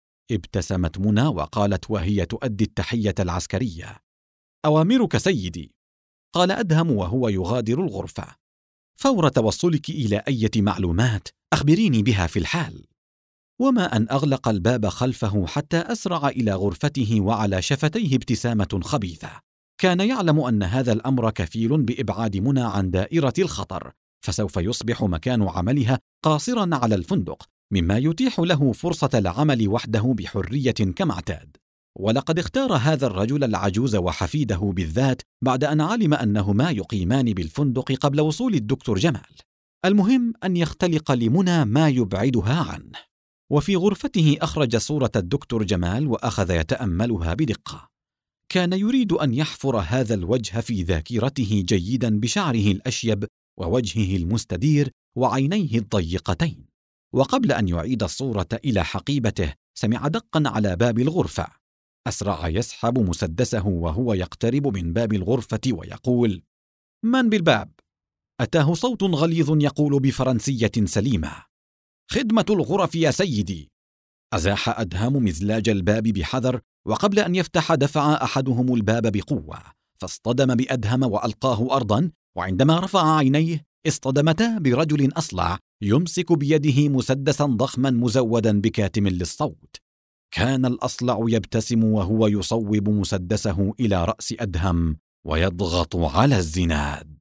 S1: ابتسمت منى وقالت وهي تؤدي التحية العسكرية: أوامرك سيدي. قال أدهم وهو يغادر الغرفة: فور توصلك إلى أي معلومات أخبريني بها في الحال. وما أن أغلق الباب خلفه حتى أسرع إلى غرفته وعلى شفتيه ابتسامة خبيثة. كان يعلم أن هذا الأمر كفيل بإبعاد منى عن دائرة الخطر، فسوف يصبح مكان عملها قاصرا على الفندق، مما يتيح له فرصة العمل وحده بحرية كما اعتاد. ولقد اختار هذا الرجل العجوز وحفيده بالذات بعد أن علم أنهما يقيمان بالفندق قبل وصول الدكتور جمال. المهم أن يختلق لمنى ما يبعدها عنه. وفي غرفته أخرج صورة الدكتور جمال وأخذ يتأملها بدقة. كان يريد أن يحفر هذا الوجه في ذاكرته جيدا بشعره الأشيب ووجهه المستدير وعينيه الضيقتين. وقبل أن يعيد الصورة إلى حقيبته سمع دقا على باب الغرفة. أسرع يسحب مسدسه وهو يقترب من باب الغرفة ويقول: من بالباب؟ أتاه صوت غليظ يقول بفرنسية سليمة: خدمة الغرف يا سيدي. أزاح أدهم مزلاج الباب بحذر، وقبل أن يفتح دفع أحدهم الباب بقوة، فاصطدم بأدهم وألقاه أرضا، وعندما رفع عينيه اصطدمتا برجل أصلع يمسك بيده مسدسا ضخما مزودا بكاتم للصوت. كان الأصلع يبتسم وهو يصوب مسدسه إلى رأس أدهم ويضغط على الزناد.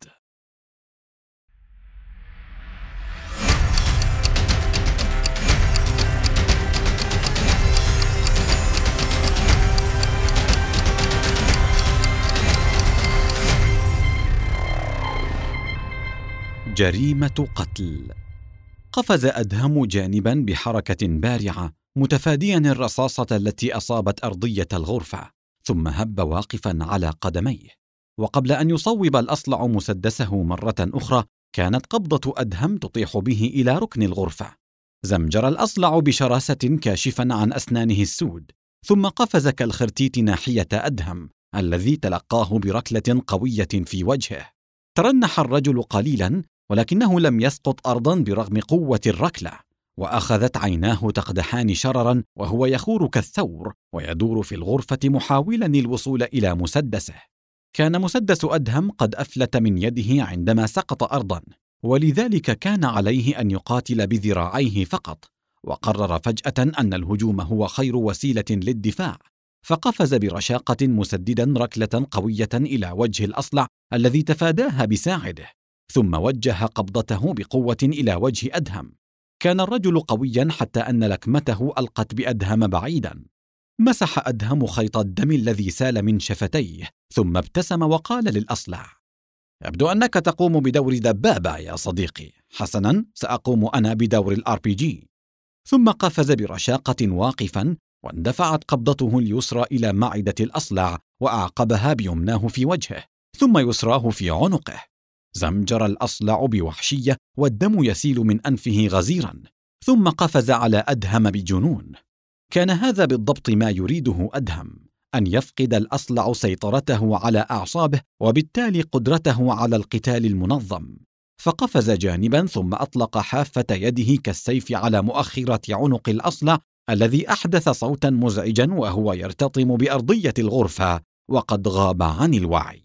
S1: جريمة قتل. قفز أدهم جانبا بحركة بارعة متفاديا الرصاصة التي أصابت أرضية الغرفة، ثم هب واقفا على قدميه. وقبل أن يصوب الأصلع مسدسه مرة أخرى كانت قبضة أدهم تطيح به إلى ركن الغرفة. زمجر الأصلع بشراسة كاشفا عن أسنانه السود، ثم قفز كالخرتيت ناحية أدهم الذي تلقاه بركلة قوية في وجهه. ترنح الرجل قليلا ولكنه لم يسقط أرضا برغم قوة الركلة، وأخذت عيناه تقدحان شررا وهو يخور كالثور ويدور في الغرفة محاولا الوصول إلى مسدسه. كان مسدس أدهم قد أفلت من يده عندما سقط أرضا، ولذلك كان عليه أن يقاتل بذراعيه فقط. وقرر فجأة أن الهجوم هو خير وسيلة للدفاع، فقفز برشاقة مسددا ركلة قوية إلى وجه الأصلع الذي تفاداها بساعده. ثم وجه قبضته بقوة إلى وجه أدهم. كان الرجل قويا حتى أن لكمته ألقت بأدهم بعيدا. مسح أدهم خيط الدم الذي سال من شفتيه، ثم ابتسم وقال للأصلع: يبدو أنك تقوم بدور دبابة يا صديقي. حسنا، سأقوم أنا بدور الRPG. ثم قفز برشاقة واقفا، واندفعت قبضته اليسرى إلى معدة الأصلع، وأعقبها بيمناه في وجهه، ثم يسراه في عنقه. زمجر الأصلع بوحشية، والدم يسيل من أنفه غزيرا، ثم قفز على أدهم بجنون. كان هذا بالضبط ما يريده أدهم، أن يفقد الأصلع سيطرته على أعصابه، وبالتالي قدرته على القتال المنظم. فقفز جانبا، ثم أطلق حافة يده كالسيف على مؤخرة عنق الأصلع، الذي أحدث صوتا مزعجا وهو يرتطم بأرضية الغرفة وقد غاب عن الوعي.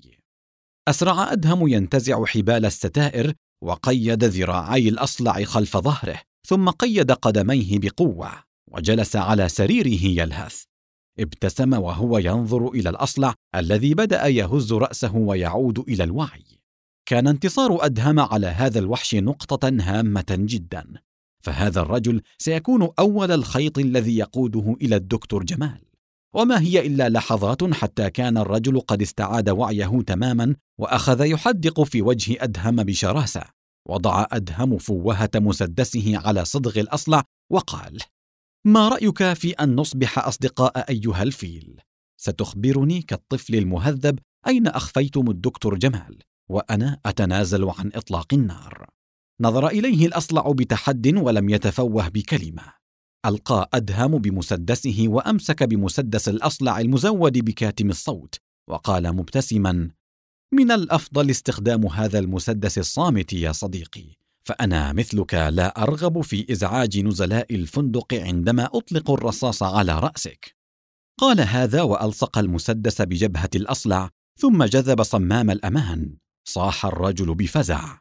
S1: أسرع أدهم ينتزع حبال الستائر، وقيد ذراعي الأصلع خلف ظهره، ثم قيد قدميه بقوة، وجلس على سريره يلهث. ابتسم وهو ينظر إلى الأصلع الذي بدأ يهز رأسه ويعود إلى الوعي. كان انتصار أدهم على هذا الوحش نقطة هامة جدا، فهذا الرجل سيكون أول الخيط الذي يقوده إلى الدكتور جمال. وما هي إلا لحظات حتى كان الرجل قد استعاد وعيه تماما، وأخذ يحدق في وجه أدهم بشراسة. وضع أدهم فوهة مسدسه على صدغ الأصلع وقال: ما رأيك في أن نصبح أصدقاء أيها الفيل؟ ستخبرني كالطفل المهذب أين أخفيتم الدكتور جمال، وأنا أتنازل عن إطلاق النار. نظر إليه الأصلع بتحد ولم يتفوه بكلمة. ألقى أدهم بمسدسه وأمسك بمسدس الأصلع المزود بكاتم الصوت، وقال مبتسما: من الأفضل استخدام هذا المسدس الصامت يا صديقي، فأنا مثلك لا أرغب في إزعاج نزلاء الفندق عندما أطلق الرصاص على رأسك. قال هذا وألصق المسدس بجبهة الأصلع، ثم جذب صمام الأمان. صاح الرجل بفزع: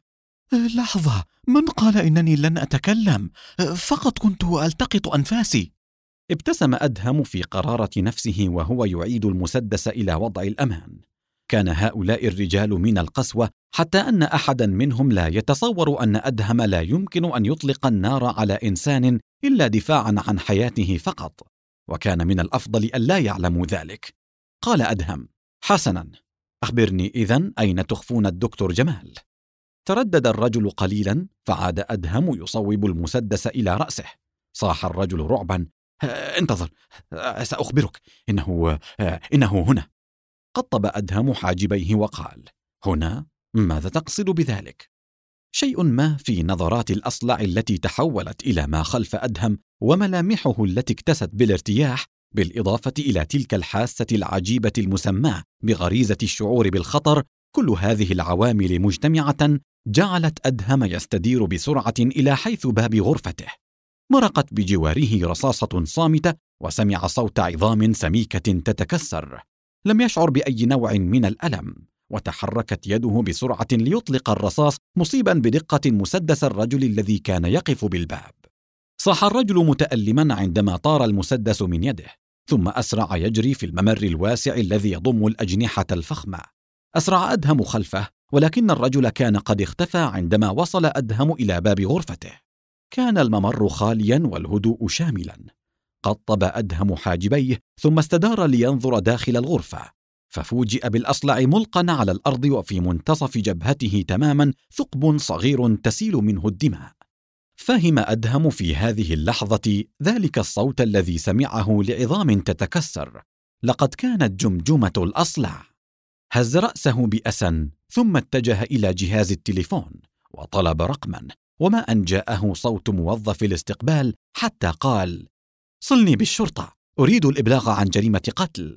S2: لحظة، من قال إنني لن أتكلم؟ فقط كنت ألتقط أنفاسي.
S1: ابتسم أدهم في قرارة نفسه وهو يعيد المسدس إلى وضع الأمان. كان هؤلاء الرجال من القسوة حتى أن أحدا منهم لا يتصور أن أدهم لا يمكن أن يطلق النار على إنسان إلا دفاعا عن حياته فقط، وكان من الأفضل أن لا يعلموا ذلك. قال أدهم: حسنا، أخبرني إذن أين تخفون الدكتور جمال؟ تردد الرجل قليلا، فعاد أدهم يصوب المسدس إلى رأسه. صاح الرجل رعبا: انتظر، سأخبرك، إنه هنا. قطب أدهم حاجبيه وقال: هنا؟ ماذا تقصد بذلك؟ شيء ما في نظرات الأصلع التي تحولت إلى ما خلف أدهم، وملامحه التي اكتست بالارتياح، بالإضافة إلى تلك الحاسة العجيبة المسماة بغريزة الشعور بالخطر، كل هذه العوامل مجتمعة جعلت أدهم يستدير بسرعة إلى حيث باب غرفته. مرقت بجواره رصاصة صامتة، وسمع صوت عظام سميكة تتكسر. لم يشعر بأي نوع من الألم، وتحركت يده بسرعة ليطلق الرصاص، مصيبا بدقة مسدس الرجل الذي كان يقف بالباب. صاح الرجل متألما عندما طار المسدس من يده، ثم أسرع يجري في الممر الواسع الذي يضم الأجنحة الفخمة. أسرع أدهم خلفه، ولكن الرجل كان قد اختفى عندما وصل أدهم إلى باب غرفته. كان الممر خاليا والهدوء شاملا. قطب أدهم حاجبيه، ثم استدار لينظر داخل الغرفة، ففوجئ بالأصلع ملقا على الأرض، وفي منتصف جبهته تماما ثقب صغير تسيل منه الدماء. فهم أدهم في هذه اللحظة ذلك الصوت الذي سمعه لعظام تتكسر. لقد كانت جمجمة الأصلع. هز رأسه بأسى، ثم اتجه إلى جهاز التليفون وطلب رقما، وما أن جاءه صوت موظف الاستقبال حتى قال: صلني بالشرطة، أريد الإبلاغ عن جريمة قتل.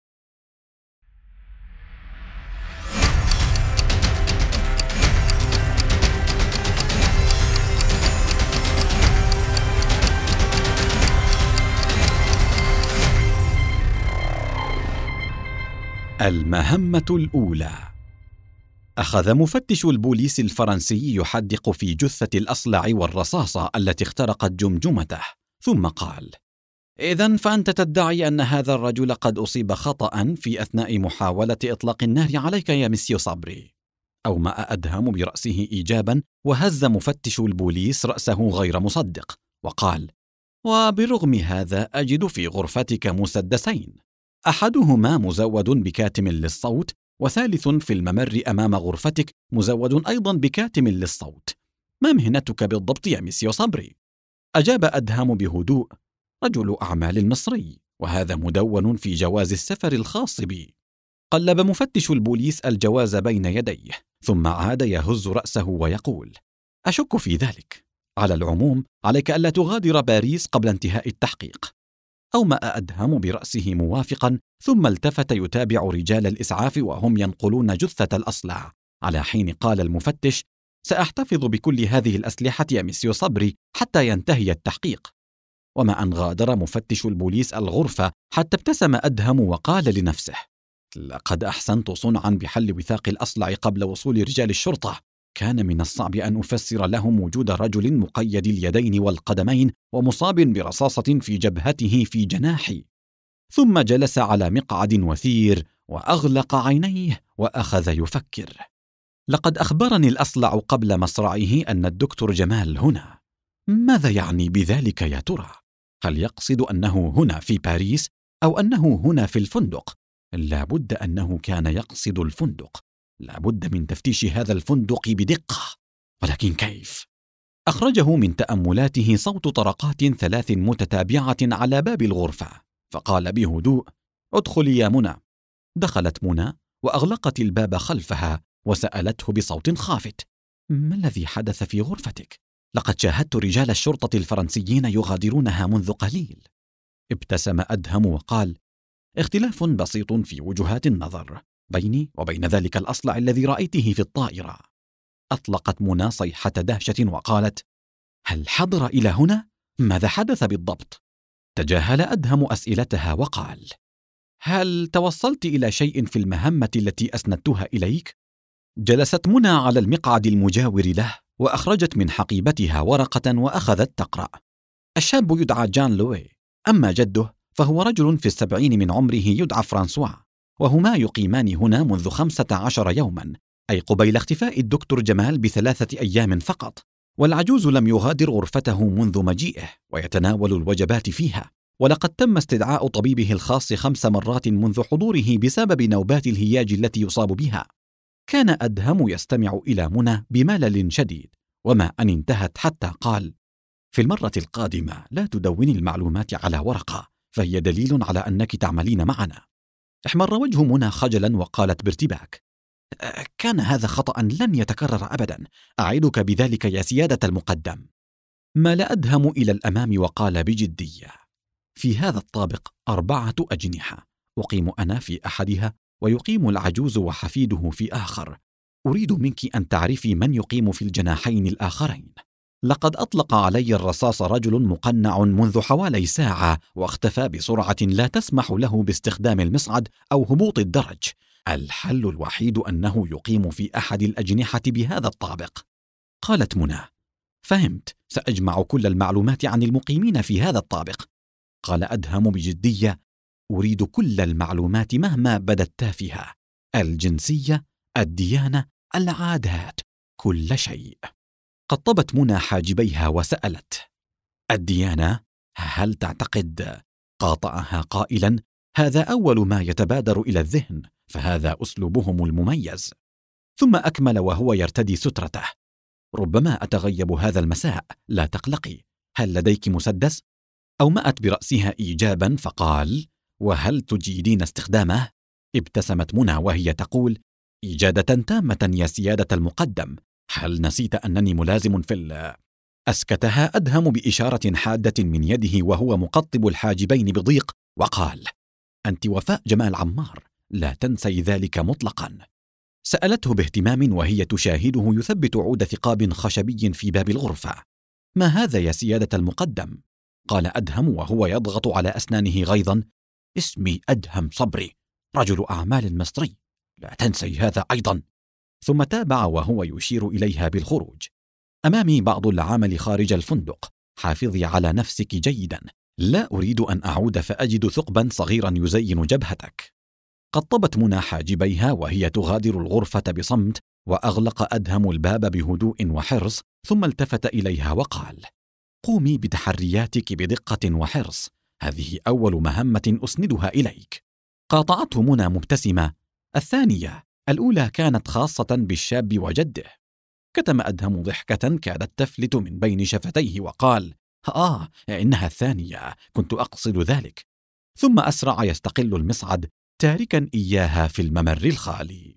S1: المهمة الأولى. أخذ مفتش البوليس الفرنسي يحدق في جثة الأصلع والرصاصة التي اخترقت جمجمته، ثم قال: إذن فأنت تدعي أن هذا الرجل قد أصيب خطأ في أثناء محاولة إطلاق النار عليك يا مسيو صبري. أومأ أدهم برأسه إيجابا، وهز مفتش البوليس رأسه غير مصدق، وقال: وبرغم هذا أجد في غرفتك مسدسين، أحدهما مزود بكاتم للصوت، وثالث في الممر أمام غرفتك مزود أيضا بكاتم للصوت. ما مهنتك بالضبط يا مسيو صبري؟ أجاب أدهم بهدوء: رجل أعمال مصري، وهذا مدون في جواز السفر الخاص بي. قلب مفتش البوليس الجواز بين يديه، ثم عاد يهز رأسه ويقول: أشك في ذلك. على العموم عليك ألا تغادر باريس قبل انتهاء التحقيق. أومأ أدهم برأسه موافقا، ثم التفت يتابع رجال الإسعاف وهم ينقلون جثة الأصلع، على حين قال المفتش: سأحتفظ بكل هذه الأسلحة يا مسيو صبري حتى ينتهي التحقيق. وما أن غادر مفتش البوليس الغرفة حتى ابتسم أدهم وقال لنفسه: لقد أحسنت صنعا بحل وثاق الأصلع قبل وصول رجال الشرطة. كان من الصعب أن أفسر لهم وجود رجل مقيد اليدين والقدمين ومصاب برصاصة في جبهته في جناحي. ثم جلس على مقعد وثير وأغلق عينيه وأخذ يفكر. لقد أخبرني الأصلع قبل مصرعه أن الدكتور جمال هنا. ماذا يعني بذلك يا ترى؟ هل يقصد أنه هنا في باريس أو أنه هنا في الفندق؟ لا بد أنه كان يقصد الفندق. لا بد من تفتيش هذا الفندق بدقة، ولكن كيف؟ أخرجه من تأملاته صوت طرقات 3 متتابعة على باب الغرفة، فقال بهدوء: ادخلي يا منى. دخلت منى وأغلقت الباب خلفها، وسألته بصوت خافت: ما الذي حدث في غرفتك؟ لقد شاهدت رجال الشرطة الفرنسيين يغادرونها منذ قليل. ابتسم أدهم وقال: اختلاف بسيط في وجهات النظر بيني وبين ذلك الأصلع الذي رأيته في الطائرة. أطلقت منى صيحة دهشة وقالت: هل حضر إلى هنا؟ ماذا حدث بالضبط؟ تجاهل أدهم أسئلتها وقال: هل توصلت إلى شيء في المهمة التي أسندتها إليك؟ جلست منى على المقعد المجاور له، وأخرجت من حقيبتها ورقة وأخذت تقرأ. الشاب يدعى جان لوي، أما جده فهو رجل في 70 من عمره يدعى فرانسوا، وهما يقيمان هنا منذ 15 يوما، أي قبيل اختفاء الدكتور جمال ب3 أيام فقط. والعجوز لم يغادر غرفته منذ مجيئه، ويتناول الوجبات فيها، ولقد تم استدعاء طبيبه الخاص 5 مرات منذ حضوره بسبب نوبات الهياج التي يصاب بها. كان أدهم يستمع إلى منى بملل شديد، وما أن انتهت حتى قال: في المرة القادمة لا تدوني المعلومات على ورقة، فهي دليل على أنك تعملين معنا. احمر وجه منى خجلا وقالت بارتباك: كان هذا خطأ لن يتكرر أبدا، أعدك بذلك يا سيادة المقدم. مال أدهم إلى الأمام وقال بجدية: في هذا الطابق 4 أجنحة، أقيم أنا في أحدها، ويقيم العجوز وحفيده في آخر. أريد منك أن تعرفي من يقيم في الجناحين الآخرين. لقد أطلق علي الرصاص رجل مقنع منذ حوالي ساعة، واختفى بسرعة لا تسمح له باستخدام المصعد أو هبوط الدرج. الحل الوحيد أنه يقيم في أحد الأجنحة بهذا الطابق. قالت منى: فهمت، سأجمع كل المعلومات عن المقيمين في هذا الطابق. قال أدهم بجدية: أريد كل المعلومات مهما بدت تافهة، الجنسية، الديانة، العادات، كل شيء. قطبت منى حاجبيها وسألت: الديانة؟ هل تعتقد؟ قاطعها قائلا: هذا أول ما يتبادر إلى الذهن، فهذا أسلوبهم المميز. ثم أكمل وهو يرتدي سترته: ربما أتغيب هذا المساء، لا تقلقي. هل لديك مسدس؟ أومأت برأسها إيجابا فقال: وهل تجيدين استخدامه؟ ابتسمت منى وهي تقول: إجادة تامة يا سيادة المقدم. هل نسيت أنني ملازم في أسكتها أدهم بإشارة حادة من يده وهو مقطب الحاجبين بضيق، وقال: أنت وفاء جمال عمار، لا تنسي ذلك مطلقا. سألته باهتمام وهي تشاهده يثبت عود ثقاب خشبي في باب الغرفة: ما هذا يا سيادة المقدم؟ قال أدهم وهو يضغط على أسنانه غيظا: اسمي أدهم صبري، رجل أعمال مصري، لا تنسي هذا أيضا. ثم تابع وهو يشير إليها بالخروج: أمامي بعض العمل خارج الفندق، حافظي على نفسك جيدا، لا أريد أن أعود فأجد ثقبا صغيرا يزين جبهتك. قطبت منى حاجبيها وهي تغادر الغرفة بصمت، وأغلق أدهم الباب بهدوء وحرص، ثم التفت إليها وقال: قومي بتحرياتك بدقة وحرص، هذه أول مهمة أسندها إليك. قاطعته منى مبتسمة: الثانية، الأولى كانت خاصة بالشاب وجده. كتم أدهم ضحكة كادت تفلت من بين شفتيه وقال: إنها الثانية، كنت أقصد ذلك. ثم أسرع يستقل المصعد، تاركا إياها في الممر الخالي.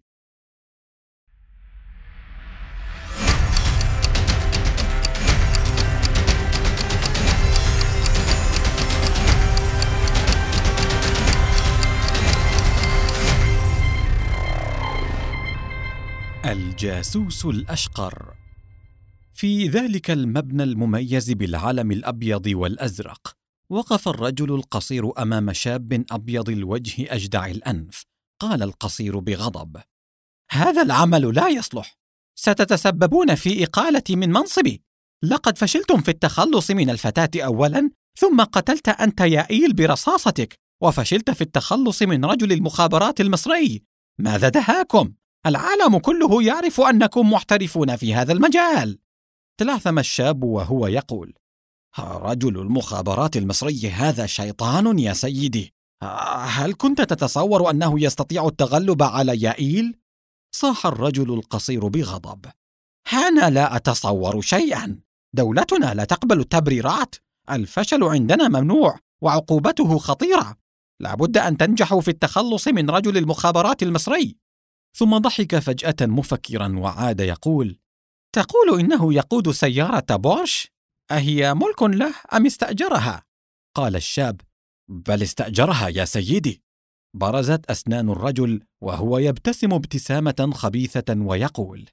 S1: الجاسوس الأشقر. في ذلك المبنى المميز بالعلم الأبيض والأزرق، وقف الرجل القصير أمام شاب أبيض الوجه أجدع الأنف. قال القصير بغضب: هذا العمل لا يصلح، ستتسببون في إقالتي من منصبي. لقد فشلتم في التخلص من الفتاة أولا، ثم قتلت أنت يائيل برصاصتك، وفشلت في التخلص من رجل المخابرات المصري. ماذا دهاكم؟ العالم كله يعرف أنكم محترفون في هذا المجال. تلعثم الشاب وهو يقول: رجل المخابرات المصري هذا شيطان يا سيدي. هل كنت تتصور أنه يستطيع التغلب على يائيل؟ صاح الرجل القصير بغضب: أنا لا أتصور شيئا، دولتنا لا تقبل التبريرات، الفشل عندنا ممنوع وعقوبته خطيرة، لابد أن تنجحوا في التخلص من رجل المخابرات المصري. ثم ضحك فجأة مفكرا وعاد يقول: تقول إنه يقود سيارة بورش؟ أهي ملك له أم استأجرها؟ قال الشاب: بل استأجرها يا سيدي. برزت أسنان الرجل وهو يبتسم ابتسامة خبيثة ويقول: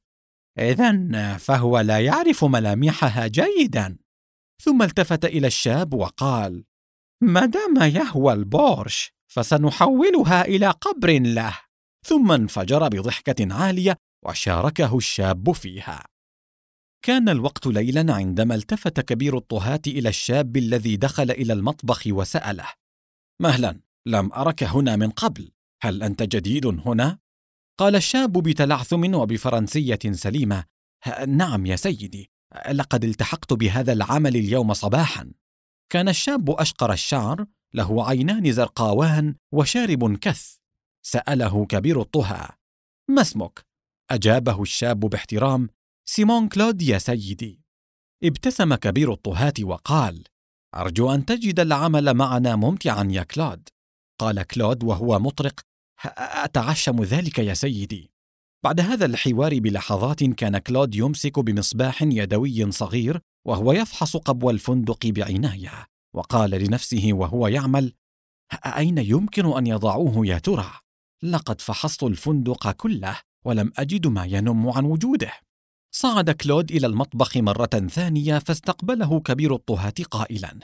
S1: إذن فهو لا يعرف ملامحها جيدا. ثم التفت إلى الشاب وقال: ما دام يهوى البورش فسنحولها إلى قبر له. ثم انفجر بضحكة عالية وشاركه الشاب فيها. كان الوقت ليلا عندما التفت كبير الطهاة إلى الشاب الذي دخل إلى المطبخ وسأله: مهلا، لم أرك هنا من قبل، هل أنت جديد هنا؟ قال الشاب بتلعثم وبفرنسية سليمة: نعم يا سيدي، لقد التحقت بهذا العمل اليوم صباحا. كان الشاب أشقر الشعر، له عينان زرقاوان وشارب كث. سأله كبير الطهى: ما اسمك؟ أجابه الشاب باحترام: سيمون كلود يا سيدي. ابتسم كبير الطهاة وقال: أرجو أن تجد العمل معنا ممتعا يا كلود. قال كلود وهو مطرق: أتعشم ذلك يا سيدي. بعد هذا الحوار بلحظات كان كلود يمسك بمصباح يدوي صغير وهو يفحص قبو الفندق بعناية، وقال لنفسه وهو يعمل: أين يمكن أن يضعوه يا ترى؟ لقد فحصت الفندق كله ولم أجد ما ينم عن وجوده. صعد كلود إلى المطبخ مرة ثانية فاستقبله كبير الطهاة قائلا: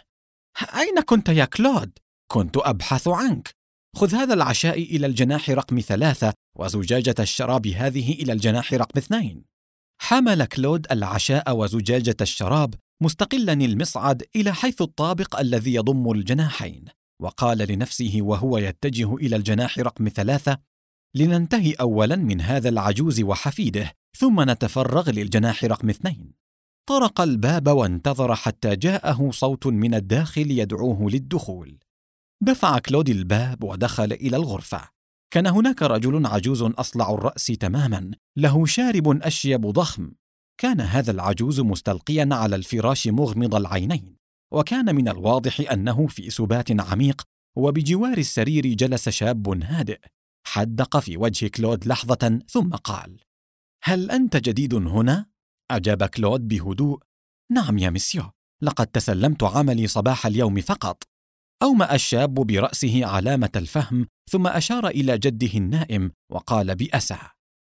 S1: أين كنت يا كلود؟ كنت أبحث عنك. خذ هذا العشاء إلى الجناح رقم 3 وزجاجة الشراب هذه إلى الجناح رقم 2. حمل كلود العشاء وزجاجة الشراب مستقلا المصعد إلى حيث الطابق الذي يضم الجناحين، وقال لنفسه وهو يتجه إلى الجناح رقم 3: لننتهي أولا من هذا العجوز وحفيده، ثم نتفرغ للجناح رقم 2. طرق الباب وانتظر حتى جاءه صوت من الداخل يدعوه للدخول. دفع كلود الباب ودخل إلى الغرفة. كان هناك رجل عجوز أصلع الرأس تماما، له شارب أشيب ضخم. كان هذا العجوز مستلقيا على الفراش مغمض العينين، وكان من الواضح أنه في سبات عميق، وبجوار السرير جلس شاب هادئ. حدق في وجه كلود لحظة ثم قال: هل أنت جديد هنا؟ أجاب كلود بهدوء: نعم يا مسيو، لقد تسلمت عملي صباح اليوم فقط. أومأ الشاب برأسه علامة الفهم، ثم أشار إلى جده النائم وقال بأسى: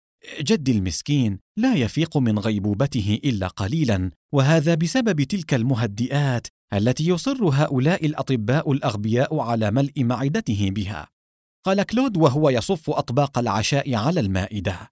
S1: جدي المسكين لا يفيق من غيبوبته إلا قليلا، وهذا بسبب تلك المهدئات التي يصر هؤلاء الأطباء الأغبياء على ملء معدته بها. قال كلود وهو يصف أطباق العشاء على المائدة: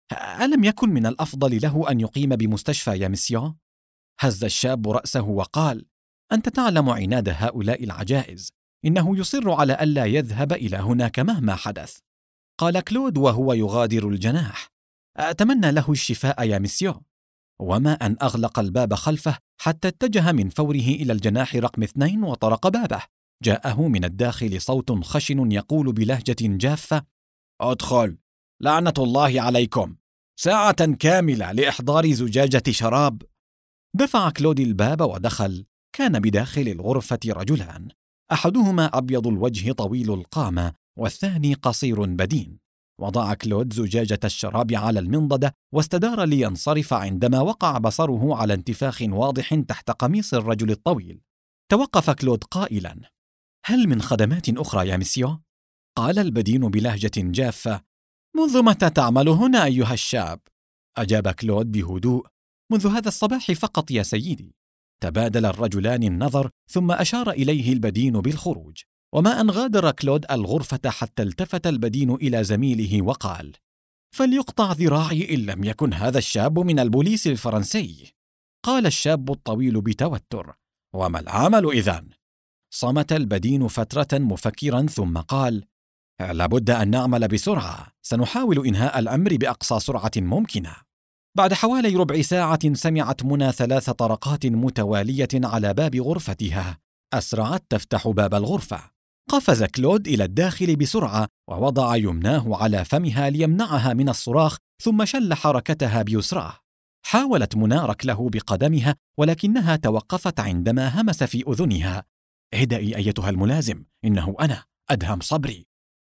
S1: ألم يكن من الأفضل له أن يقيم بمستشفى يا مسيو؟ هز الشاب رأسه وقال: أنت تعلم عناد هؤلاء العجائز، إنه يصر على ألا يذهب إلى هناك مهما حدث. قال كلود وهو يغادر الجناح: أتمنى له الشفاء يا مسيو. وما أن أغلق الباب خلفه حتى اتجه من فوره إلى الجناح رقم 2 وطرق بابه. جاءه من الداخل صوت خشن يقول بلهجة جافة: ادخل، لعنة الله عليكم، ساعة كاملة لإحضار زجاجة شراب. دفع كلود الباب ودخل. كان بداخل الغرفة رجلان، أحدهما أبيض الوجه طويل القامة، والثاني قصير بدين. وضع كلود زجاجة الشراب على المنضدة واستدار لينصرف عندما وقع بصره على انتفاخ واضح تحت قميص الرجل الطويل. توقف كلود قائلا: هل من خدمات أخرى يا مسيو؟ قال البدين بلهجة جافة: منذ متى تعمل هنا أيها الشاب؟ أجاب كلود بهدوء: منذ هذا الصباح فقط يا سيدي. تبادل الرجلان النظر، ثم أشار إليه البدين بالخروج. وما أن غادر كلود الغرفة حتى التفت البدين إلى زميله وقال: فليقطع ذراعي إن لم يكن هذا الشاب من البوليس الفرنسي. قال الشاب الطويل بتوتر: وما العمل إذن؟ صمت البدين فترة مفكرا ثم قال: لابد أن نعمل بسرعة، سنحاول إنهاء الأمر بأقصى سرعة ممكنة. بعد حوالي ربع ساعة سمعت منى 3 طرقات متوالية على باب غرفتها. أسرعت تفتح باب الغرفة. قفز كلود إلى الداخل بسرعة ووضع يمناه على فمها ليمنعها من الصراخ، ثم شل حركتها بيسراه. حاولت منى ركله بقدمها، ولكنها توقفت عندما همس في أذنها: اهدئي أيتها الملازم، إنه أنا أدهم صبري.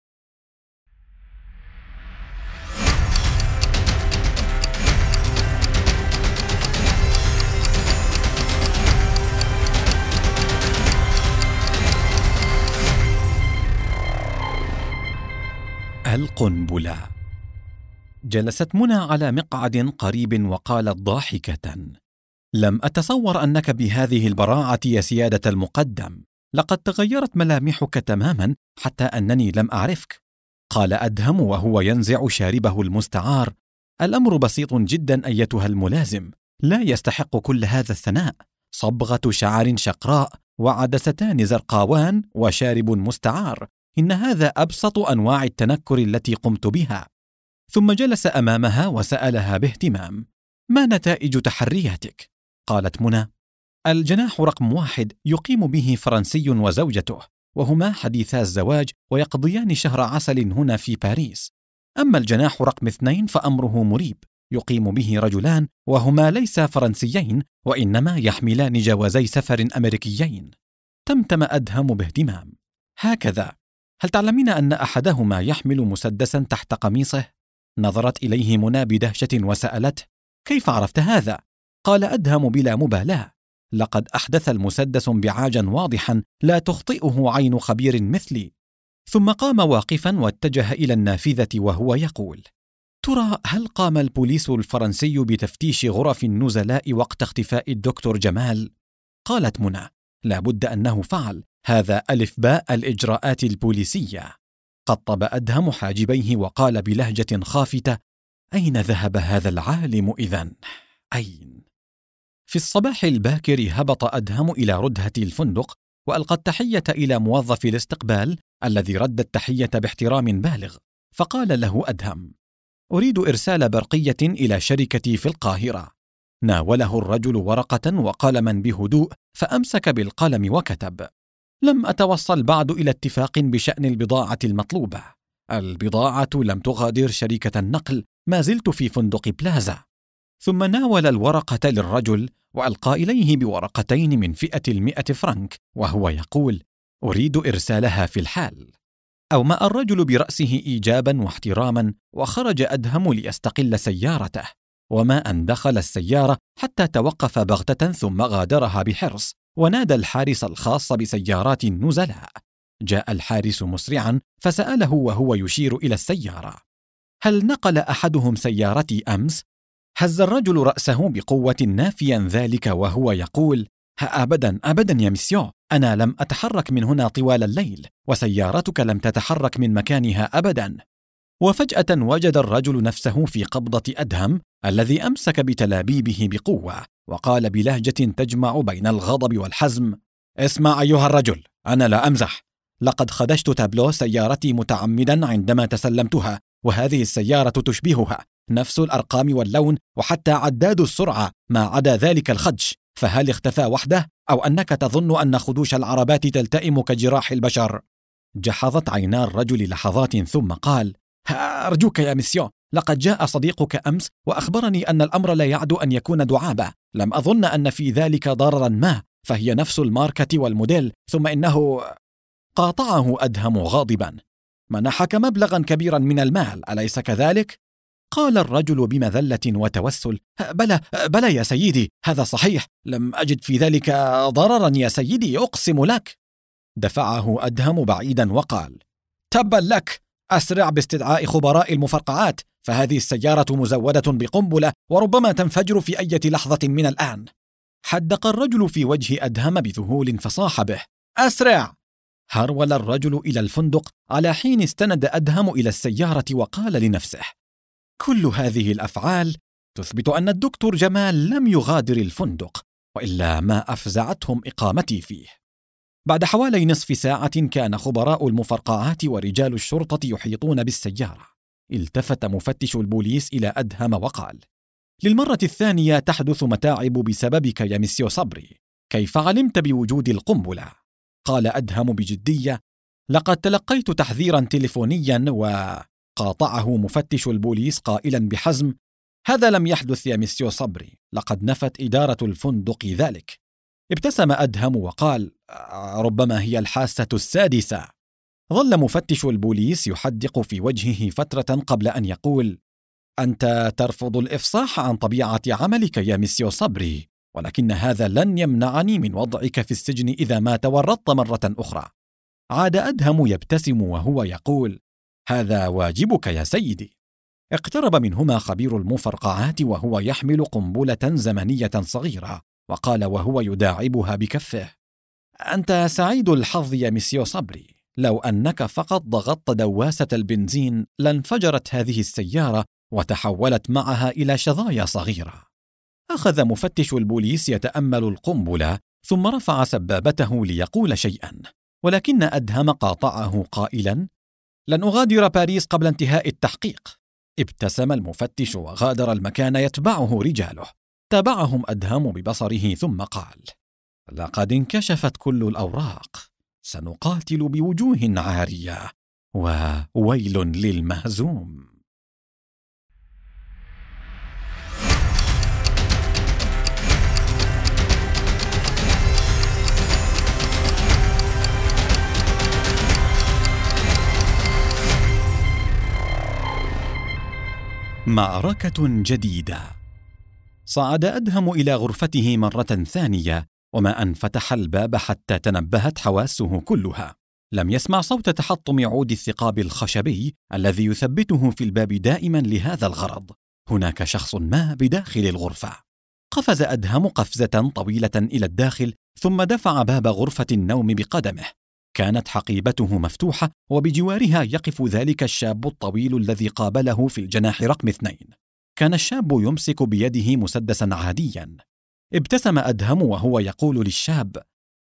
S1: القنبلة. جلست منى على مقعد قريب وقالت ضاحكة: لم أتصور أنك بهذه البراعة يا سيادة المقدم، لقد تغيرت ملامحك تماما حتى أنني لم أعرفك. قال أدهم وهو ينزع شاربه المستعار: الأمر بسيط جدا أيتها الملازم، لا يستحق كل هذا الثناء. صبغة شعر شقراء وعدستان زرقاوان وشارب مستعار، إن هذا أبسط أنواع التنكر التي قمت بها. ثم جلس أمامها وسألها باهتمام: ما نتائج تحرياتك؟ قالت منى: الجناح رقم 1 يقيم به فرنسي وزوجته، وهما حديثا الزواج ويقضيان شهر عسل هنا في باريس. أما الجناح رقم 2 فأمره مريب، يقيم به رجلان وهما ليسا فرنسيين، وإنما يحملان جوازي سفر أمريكيين. تمتم أدهم باهتمام: هكذا، هل تعلمين أن أحدهما يحمل مسدسا تحت قميصه؟ نظرت إليه منى بدهشة وسألته: كيف عرفت هذا؟ قال أدهم بلا مبالاة: لقد أحدث المسدس انبعاجا واضحا لا تخطئه عين خبير مثلي. ثم قام واقفا واتجه إلى النافذة وهو يقول: ترى هل قام البوليس الفرنسي بتفتيش غرف النزلاء وقت اختفاء الدكتور جمال؟ قالت منى: لابد أنه فعل، هذا ألف باء الإجراءات البوليسية. قطب أدهم حاجبيه وقال بلهجة خافتة: أين ذهب هذا العالم إذن؟ أين؟ في الصباح الباكر هبط أدهم إلى ردهة الفندق وألقى التحية إلى موظف الاستقبال الذي رد التحية باحترام بالغ. فقال له أدهم: أريد إرسال برقية إلى شركتي في القاهرة. ناوله الرجل ورقة وقلما بهدوء، فأمسك بالقلم وكتب: لم أتوصل بعد إلى اتفاق بشأن البضاعة المطلوبة. البضاعة لم تغادر شركة النقل، ما زلت في فندق بلازا. ثم ناول الورقة للرجل وألقى إليه بورقتين من فئة 100 فرنك وهو يقول: أريد إرسالها في الحال. أومأ الرجل برأسه إيجابا واحتراما، وخرج أدهم ليستقل سيارته. وما أن دخل السيارة حتى توقف بغتة ثم غادرها بحرص، ونادى الحارس الخاص بسيارات النزلاء. جاء الحارس مسرعا فسأله وهو يشير إلى السيارة: هل نقل أحدهم سيارتي أمس؟ هز الرجل رأسه بقوة نافيا ذلك وهو يقول: أبدا أبدا يا مسيو، أنا لم أتحرك من هنا طوال الليل، وسيارتك لم تتحرك من مكانها أبدا. وفجأة وجد الرجل نفسه في قبضة أدهم الذي أمسك بتلابيبه بقوة، وقال بلهجة تجمع بين الغضب والحزم: اسمع أيها الرجل، أنا لا أمزح، لقد خدشت تابلو سيارتي متعمدا عندما تسلمتها، وهذه السيارة تشبهها، نفس الأرقام واللون وحتى عداد السرعة ما عدا ذلك الخدش، فهل اختفى وحده أو أنك تظن أن خدوش العربات تلتئم كجراح البشر؟ جحظت عينا الرجل لحظات ثم قال: أرجوك يا مسيو، لقد جاء صديقك أمس وأخبرني أن الأمر لا يعد أن يكون دعابة، لم أظن أن في ذلك ضررا ما، فهي نفس الماركة والموديل، ثم إنه… قاطعه أدهم غاضبا: منحك مبلغا كبيرا من المال، أليس كذلك؟ قال الرجل بمذلة وتوسل: بلى يا سيدي، هذا صحيح، لم أجد في ذلك ضررا يا سيدي، أقسم لك. دفعه أدهم بعيدا وقال: تبا لك، أسرع باستدعاء خبراء المفرقعات، فهذه السيارة مزودة بقنبلة وربما تنفجر في أي لحظة من الآن. حدق الرجل في وجه أدهم بذهول فصاح به: أسرع! هرول الرجل إلى الفندق على حين استند أدهم إلى السيارة وقال لنفسه: كل هذه الأفعال تثبت أن الدكتور جمال لم يغادر الفندق، وإلا ما أفزعتهم إقامتي فيه. بعد حوالي نصف ساعة كان خبراء المفرقعات ورجال الشرطة يحيطون بالسيارة. التفت مفتش البوليس إلى أدهم وقال: للمرة الثانية تحدث متاعب بسببك يا مسيو صبري، كيف علمت بوجود القنبلة؟ قال أدهم بجدية: لقد تلقيت تحذيرا تليفونيا. وقاطعه مفتش البوليس قائلا بحزم: هذا لم يحدث يا مسيو صبري، لقد نفت إدارة الفندق ذلك. ابتسم أدهم وقال: ربما هي الحاسة السادسة. ظل مفتش البوليس يحدق في وجهه فترة قبل أن يقول: أنت ترفض الإفصاح عن طبيعة عملك يا مسيو صبري، ولكن هذا لن يمنعني من وضعك في السجن إذا ما تورطت مرة أخرى. عاد أدهم يبتسم وهو يقول: هذا واجبك يا سيدي. اقترب منهما خبير المفرقعات وهو يحمل قنبلة زمنية صغيرة، وقال وهو يداعبها بكفه: أنت سعيد الحظ يا مسيو صبري، لو أنك فقط ضغطت دواسة البنزين لانفجرت هذه السيارة وتحولت معها إلى شظايا صغيرة. أخذ مفتش البوليس يتأمل القنبلة، ثم رفع سبابته ليقول شيئا، ولكن أدهم قاطعه قائلا: لن أغادر باريس قبل انتهاء التحقيق. ابتسم المفتش وغادر المكان يتبعه رجاله. تابعهم أدهم ببصره ثم قال: لقد انكشفت كل الأوراق، سنقاتل بوجوه عارية، وويل للمهزوم. معركة جديدة. صعد أدهم إلى غرفته مرة ثانية، وما أن فتح الباب حتى تنبهت حواسه كلها. لم يسمع صوت تحطم عود الثقاب الخشبي الذي يثبته في الباب دائما لهذا الغرض. هناك شخص ما بداخل الغرفة. قفز أدهم قفزة طويلة إلى الداخل، ثم دفع باب غرفة النوم بقدمه. كانت حقيبته مفتوحة، وبجوارها يقف ذلك الشاب الطويل الذي قابله في الجناح رقم 2. كان الشاب يمسك بيده مسدسا عاديا. ابتسم أدهم وهو يقول للشاب: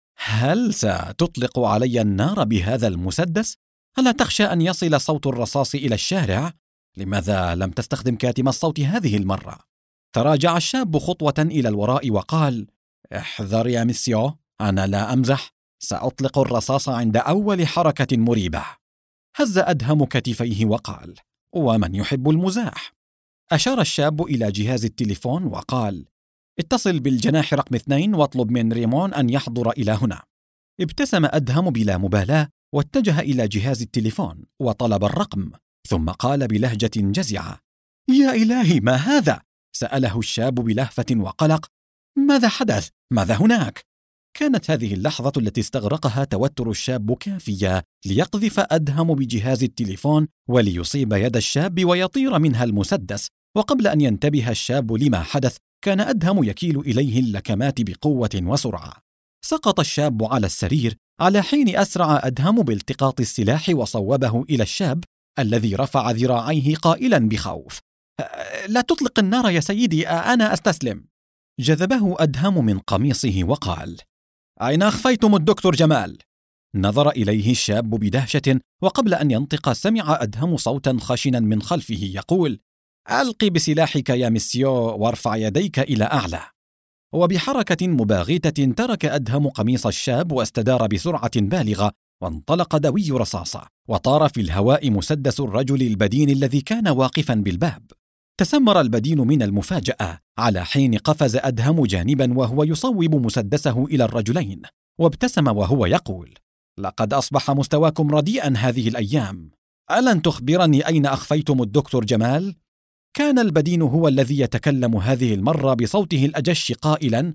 S1: هل ستطلق علي النار بهذا المسدس؟ ألا تخشى أن يصل صوت الرصاص إلى الشارع؟ لماذا لم تستخدم كاتم الصوت هذه المرة؟ تراجع الشاب خطوة إلى الوراء وقال: احذر يا مسيو، أنا لا أمزح، سأطلق الرصاص عند أول حركة مريبة. هز أدهم كتفيه وقال: ومن يحب المزاح؟ أشار الشاب إلى جهاز التليفون وقال: اتصل بالجناح رقم 2 واطلب من ريمون أن يحضر إلى هنا. ابتسم أدهم بلا مبالاة واتجه إلى جهاز التليفون وطلب الرقم، ثم قال بلهجة جزعة: يا إلهي، ما هذا؟ سأله الشاب بلهفة وقلق: ماذا حدث؟ ماذا هناك؟ كانت هذه اللحظة التي استغرقها توتر الشاب كافية ليقذف أدهم بجهاز التليفون وليصيب يد الشاب ويطير منها المسدس. وقبل أن ينتبه الشاب لما حدث، كان أدهم يكيل إليه اللكمات بقوة وسرعة. سقط الشاب على السرير، على حين أسرع أدهم بالتقاط السلاح وصوبه إلى الشاب الذي رفع ذراعيه قائلا بخوف: لا تطلق النار يا سيدي، أنا أستسلم. جذبه أدهم من قميصه وقال: أين أخفيتم الدكتور جمال؟ نظر إليه الشاب بدهشة، وقبل أن ينطق سمع أدهم صوتا خشنا من خلفه يقول: ألق بسلاحك يا مسيو وارفع يديك إلى أعلى. وبحركة مباغتة ترك أدهم قميص الشاب واستدار بسرعة بالغة، وانطلق دوي رصاصة، وطار في الهواء مسدس الرجل البدين الذي كان واقفا بالباب. تسمر البدين من المفاجأة على حين قفز أدهم جانبا وهو يصوب مسدسه إلى الرجلين، وابتسم وهو يقول: لقد أصبح مستواكم رديئا هذه الأيام. ألن تخبرني أين أخفيتم الدكتور جمال؟ كان البدين هو الذي يتكلم هذه المرة بصوته الأجش قائلا: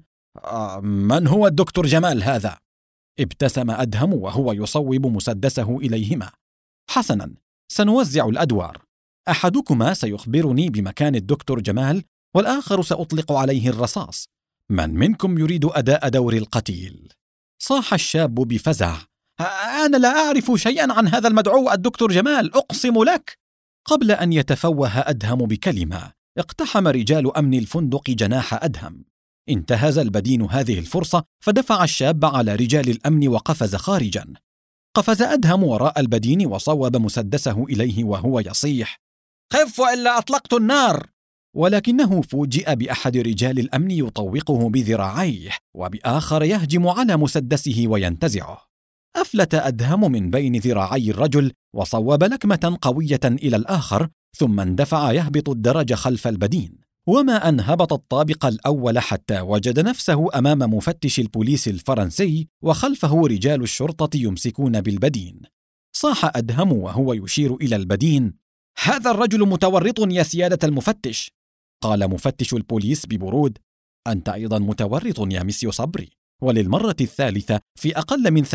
S1: من هو الدكتور جمال هذا؟ ابتسم أدهم وهو يصوب مسدسه إليهما. حسنا، سنوزع الأدوار، أحدكما سيخبرني بمكان الدكتور جمال، والآخر سأطلق عليه الرصاص. من منكم يريد أداء دور القتيل؟ صاح الشاب بفزع: أنا لا أعرف شيئا عن هذا المدعو الدكتور جمال، أقسم لك. قبل أن يتفوه أدهم بكلمة، اقتحم رجال أمن الفندق جناح أدهم. انتهز البدين هذه الفرصة فدفع الشاب على رجال الأمن وقفز خارجا. قفز أدهم وراء البدين وصوب مسدسه إليه وهو يصيح: خف وإلا أطلقت النار. ولكنه فوجئ بأحد رجال الأمن يطوقه بذراعيه، وبآخر يهجم على مسدسه وينتزعه. أفلت أدهم من بين ذراعي الرجل وصوب لكمة قوية إلى الآخر، ثم اندفع يهبط الدرج خلف البدين. وما أن هبط الطابق الأول حتى وجد نفسه أمام مفتش البوليس الفرنسي، وخلفه رجال الشرطة يمسكون بالبدين. صاح أدهم وهو يشير إلى البدين: هذا الرجل متورط يا سيادة المفتش. قال مفتش البوليس ببرود: أنت أيضا متورط يا مسيو صبري، وللمرة الثالثة في أقل من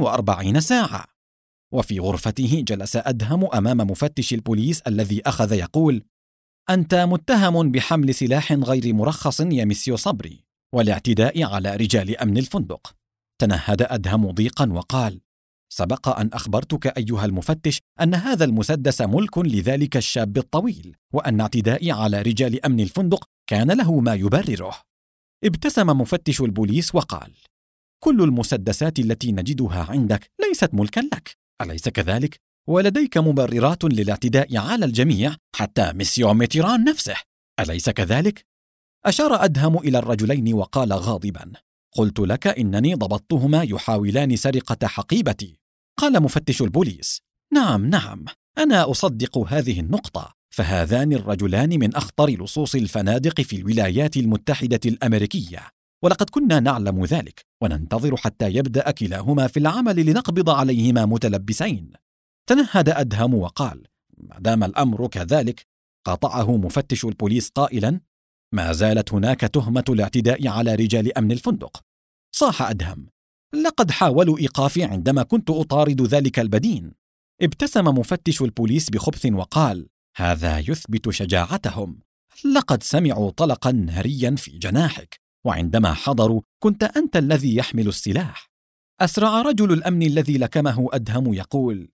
S1: 48 ساعة. وفي غرفته جلس أدهم أمام مفتش البوليس الذي أخذ يقول: أنت متهم بحمل سلاح غير مرخص يا مسيو صبري، والاعتداء على رجال أمن الفندق. تنهد أدهم ضيقا وقال: سبق أن أخبرتك أيها المفتش أن هذا المسدس ملك لذلك الشاب الطويل، وأن اعتدائي على رجال أمن الفندق كان له ما يبرره. ابتسم مفتش البوليس وقال: كل المسدسات التي نجدها عندك ليست ملكا لك، أليس كذلك؟ ولديك مبررات للاعتداء على الجميع، حتى مسيو ميتيران نفسه، أليس كذلك؟ أشار أدهم إلى الرجلين وقال غاضبا: قلت لك إنني ضبطتهما يحاولان سرقة حقيبتي. قال مفتش البوليس: نعم، أنا أصدق هذه النقطة، فهذان الرجلان من أخطر لصوص الفنادق في الولايات المتحدة الأمريكية، ولقد كنا نعلم ذلك، وننتظر حتى يبدأ كلاهما في العمل لنقبض عليهما متلبسين. تنهد أدهم وقال: ما دام الأمر كذلك. قاطعه مفتش البوليس قائلا: ما زالت هناك تهمة الاعتداء على رجال أمن الفندق. صاح أدهم: لقد حاولوا إيقافي عندما كنت أطارد ذلك البدين. ابتسم مفتش البوليس بخبث وقال: هذا يثبت شجاعتهم، لقد سمعوا طلقا ناريا في جناحك، وعندما حضروا كنت أنت الذي يحمل السلاح. أسرع رجل الأمن الذي لكمه أدهم يقول: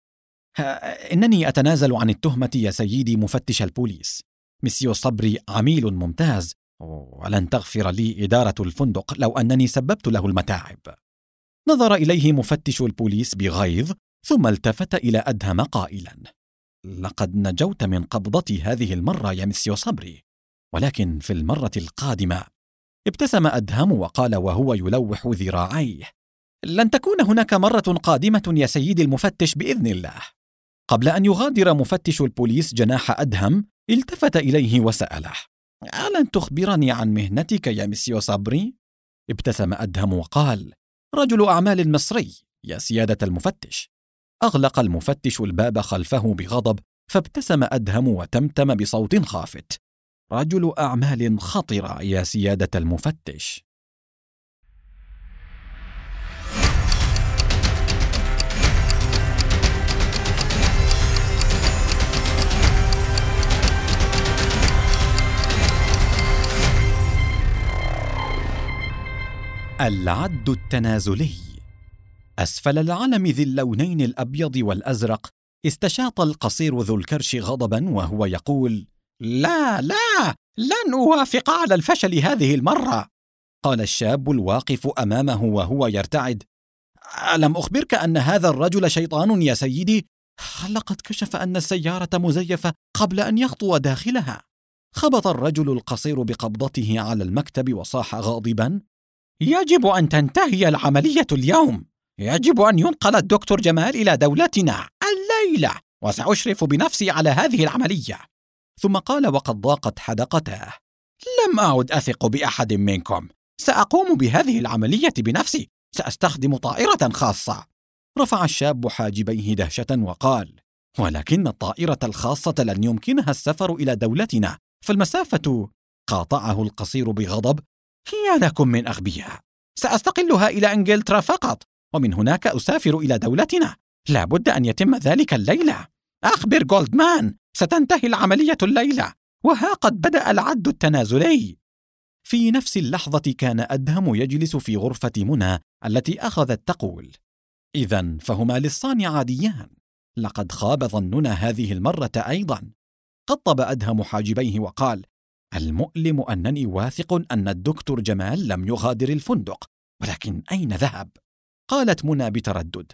S1: إنني أتنازل عن التهمة يا سيدي مفتش البوليس. مسيو صبري عميل ممتاز، ولن تغفر لي إدارة الفندق لو أنني سببت له المتاعب. نظر إليه مفتش البوليس بغيظ، ثم التفت إلى أدهم قائلا: لقد نجوت من قبضتي هذه المرة يا مسيو صبري، ولكن في المرة القادمة. ابتسم أدهم وقال وهو يلوح ذراعيه: لن تكون هناك مرة قادمة يا سيدي المفتش بإذن الله. قبل أن يغادر مفتش البوليس جناح أدهم، التفت إليه وسأله: ألن تخبرني عن مهنتك يا مسيو صبري؟ ابتسم أدهم وقال: رجل أعمال مصري يا سيادة المفتش. أغلق المفتش الباب خلفه بغضب، فابتسم أدهم وتمتم بصوت خافت: رجل أعمال خطرة يا سيادة المفتش. العد التنازلي. أسفل العلم ذي اللونين الأبيض والأزرق استشاط القصير ذو الكرش غضبا وهو يقول: لا، لن أوافق على الفشل هذه المرة. قال الشاب الواقف أمامه وهو يرتعد: ألم أخبرك أن هذا الرجل شيطان يا سيدي؟ لقد كشف أن السيارة مزيفة قبل أن يخطو داخلها. خبط الرجل القصير بقبضته على المكتب وصاح غاضبا: يجب أن تنتهي العملية اليوم. يجب أن ينقل الدكتور جمال إلى دولتنا الليلة، وسأشرف بنفسي على هذه العملية. ثم قال وقد ضاقت حدقته: لم أعد أثق بأحد منكم. سأقوم بهذه العملية بنفسي. سأستخدم طائرة خاصة. رفع الشاب حاجبيه دهشة وقال: ولكن الطائرة الخاصة لن يمكنها السفر إلى دولتنا، فالمسافة. قاطعه القصير بغضب: هي لكم من أغبياء. سأستقلها إلى إنجلترا فقط، ومن هناك أسافر إلى دولتنا. لا بد أن يتم ذلك الليلة. أخبر جولدمان ستنتهي العملية الليلة، وها قد بدأ العد التنازلي. في نفس اللحظة كان أدهم يجلس في غرفة منى التي أخذت تقول: إذن فهما لصان عاديان. لقد خاب ظننا هذه المرة أيضا. قطب أدهم حاجبيه وقال: المؤلم أنني واثق أن الدكتور جمال لم يغادر الفندق، ولكن أين ذهب؟ قالت منى بتردد: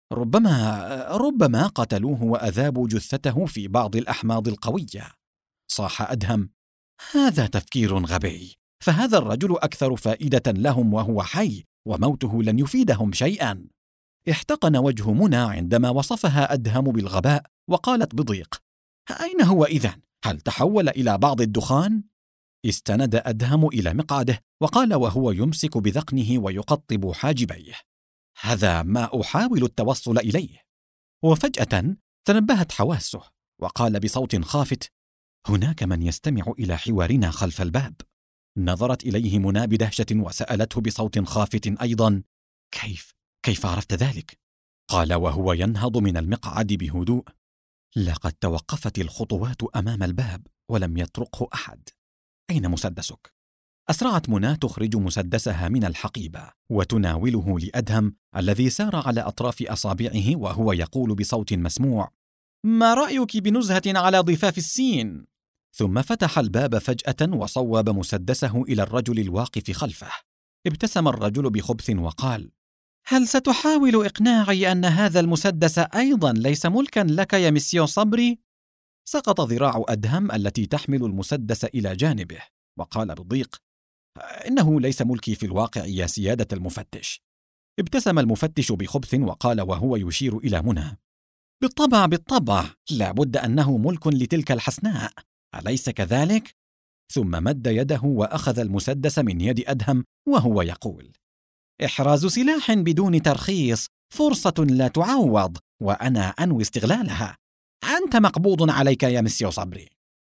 S1: ربما قتلوه وأذابوا جثته في بعض الأحماض القوية. صاح أدهم: هذا تفكير غبي، فهذا الرجل أكثر فائدة لهم وهو حي، وموته لن يفيدهم شيئا. احتقن وجه منى عندما وصفها أدهم بالغباء، وقالت بضيق: أين هو إذن؟ هل تحول إلى بعض الدخان؟ استند أدهم إلى مقعده وقال وهو يمسك بذقنه ويقطب حاجبيه: هذا ما أحاول التوصل إليه. وفجأة تنبهت حواسه وقال بصوت خافت: هناك من يستمع إلى حوارنا خلف الباب. نظرت إليه منى بدهشة وسألته بصوت خافت أيضا: كيف عرفت ذلك؟ قال وهو ينهض من المقعد بهدوء: لقد توقفت الخطوات أمام الباب ولم يطرقه أحد. أين مسدسك؟ أسرعت منى تخرج مسدسها من الحقيبة وتناوله لأدهم الذي سار على أطراف أصابعه وهو يقول بصوت مسموع: ما رأيك بنزهة على ضفاف السين؟ ثم فتح الباب فجأة وصوب مسدسه إلى الرجل الواقف خلفه. ابتسم الرجل بخبث وقال: هل ستحاول إقناعي أن هذا المسدس أيضا ليس ملكا لك يا مسيو صبري؟ سقط ذراع أدهم التي تحمل المسدس إلى جانبه وقال بضيق: إنه ليس ملكي في الواقع يا سيادة المفتش. ابتسم المفتش بخبث وقال وهو يشير إلى منى: بالطبع، لا بد أنه ملك لتلك الحسناء، أليس كذلك؟ ثم مد يده وأخذ المسدس من يد أدهم وهو يقول: إحراز سلاح بدون ترخيص فرصة لا تعوض، وأنا أنوي استغلالها. أنت مقبوض عليك يا مسيو صبري.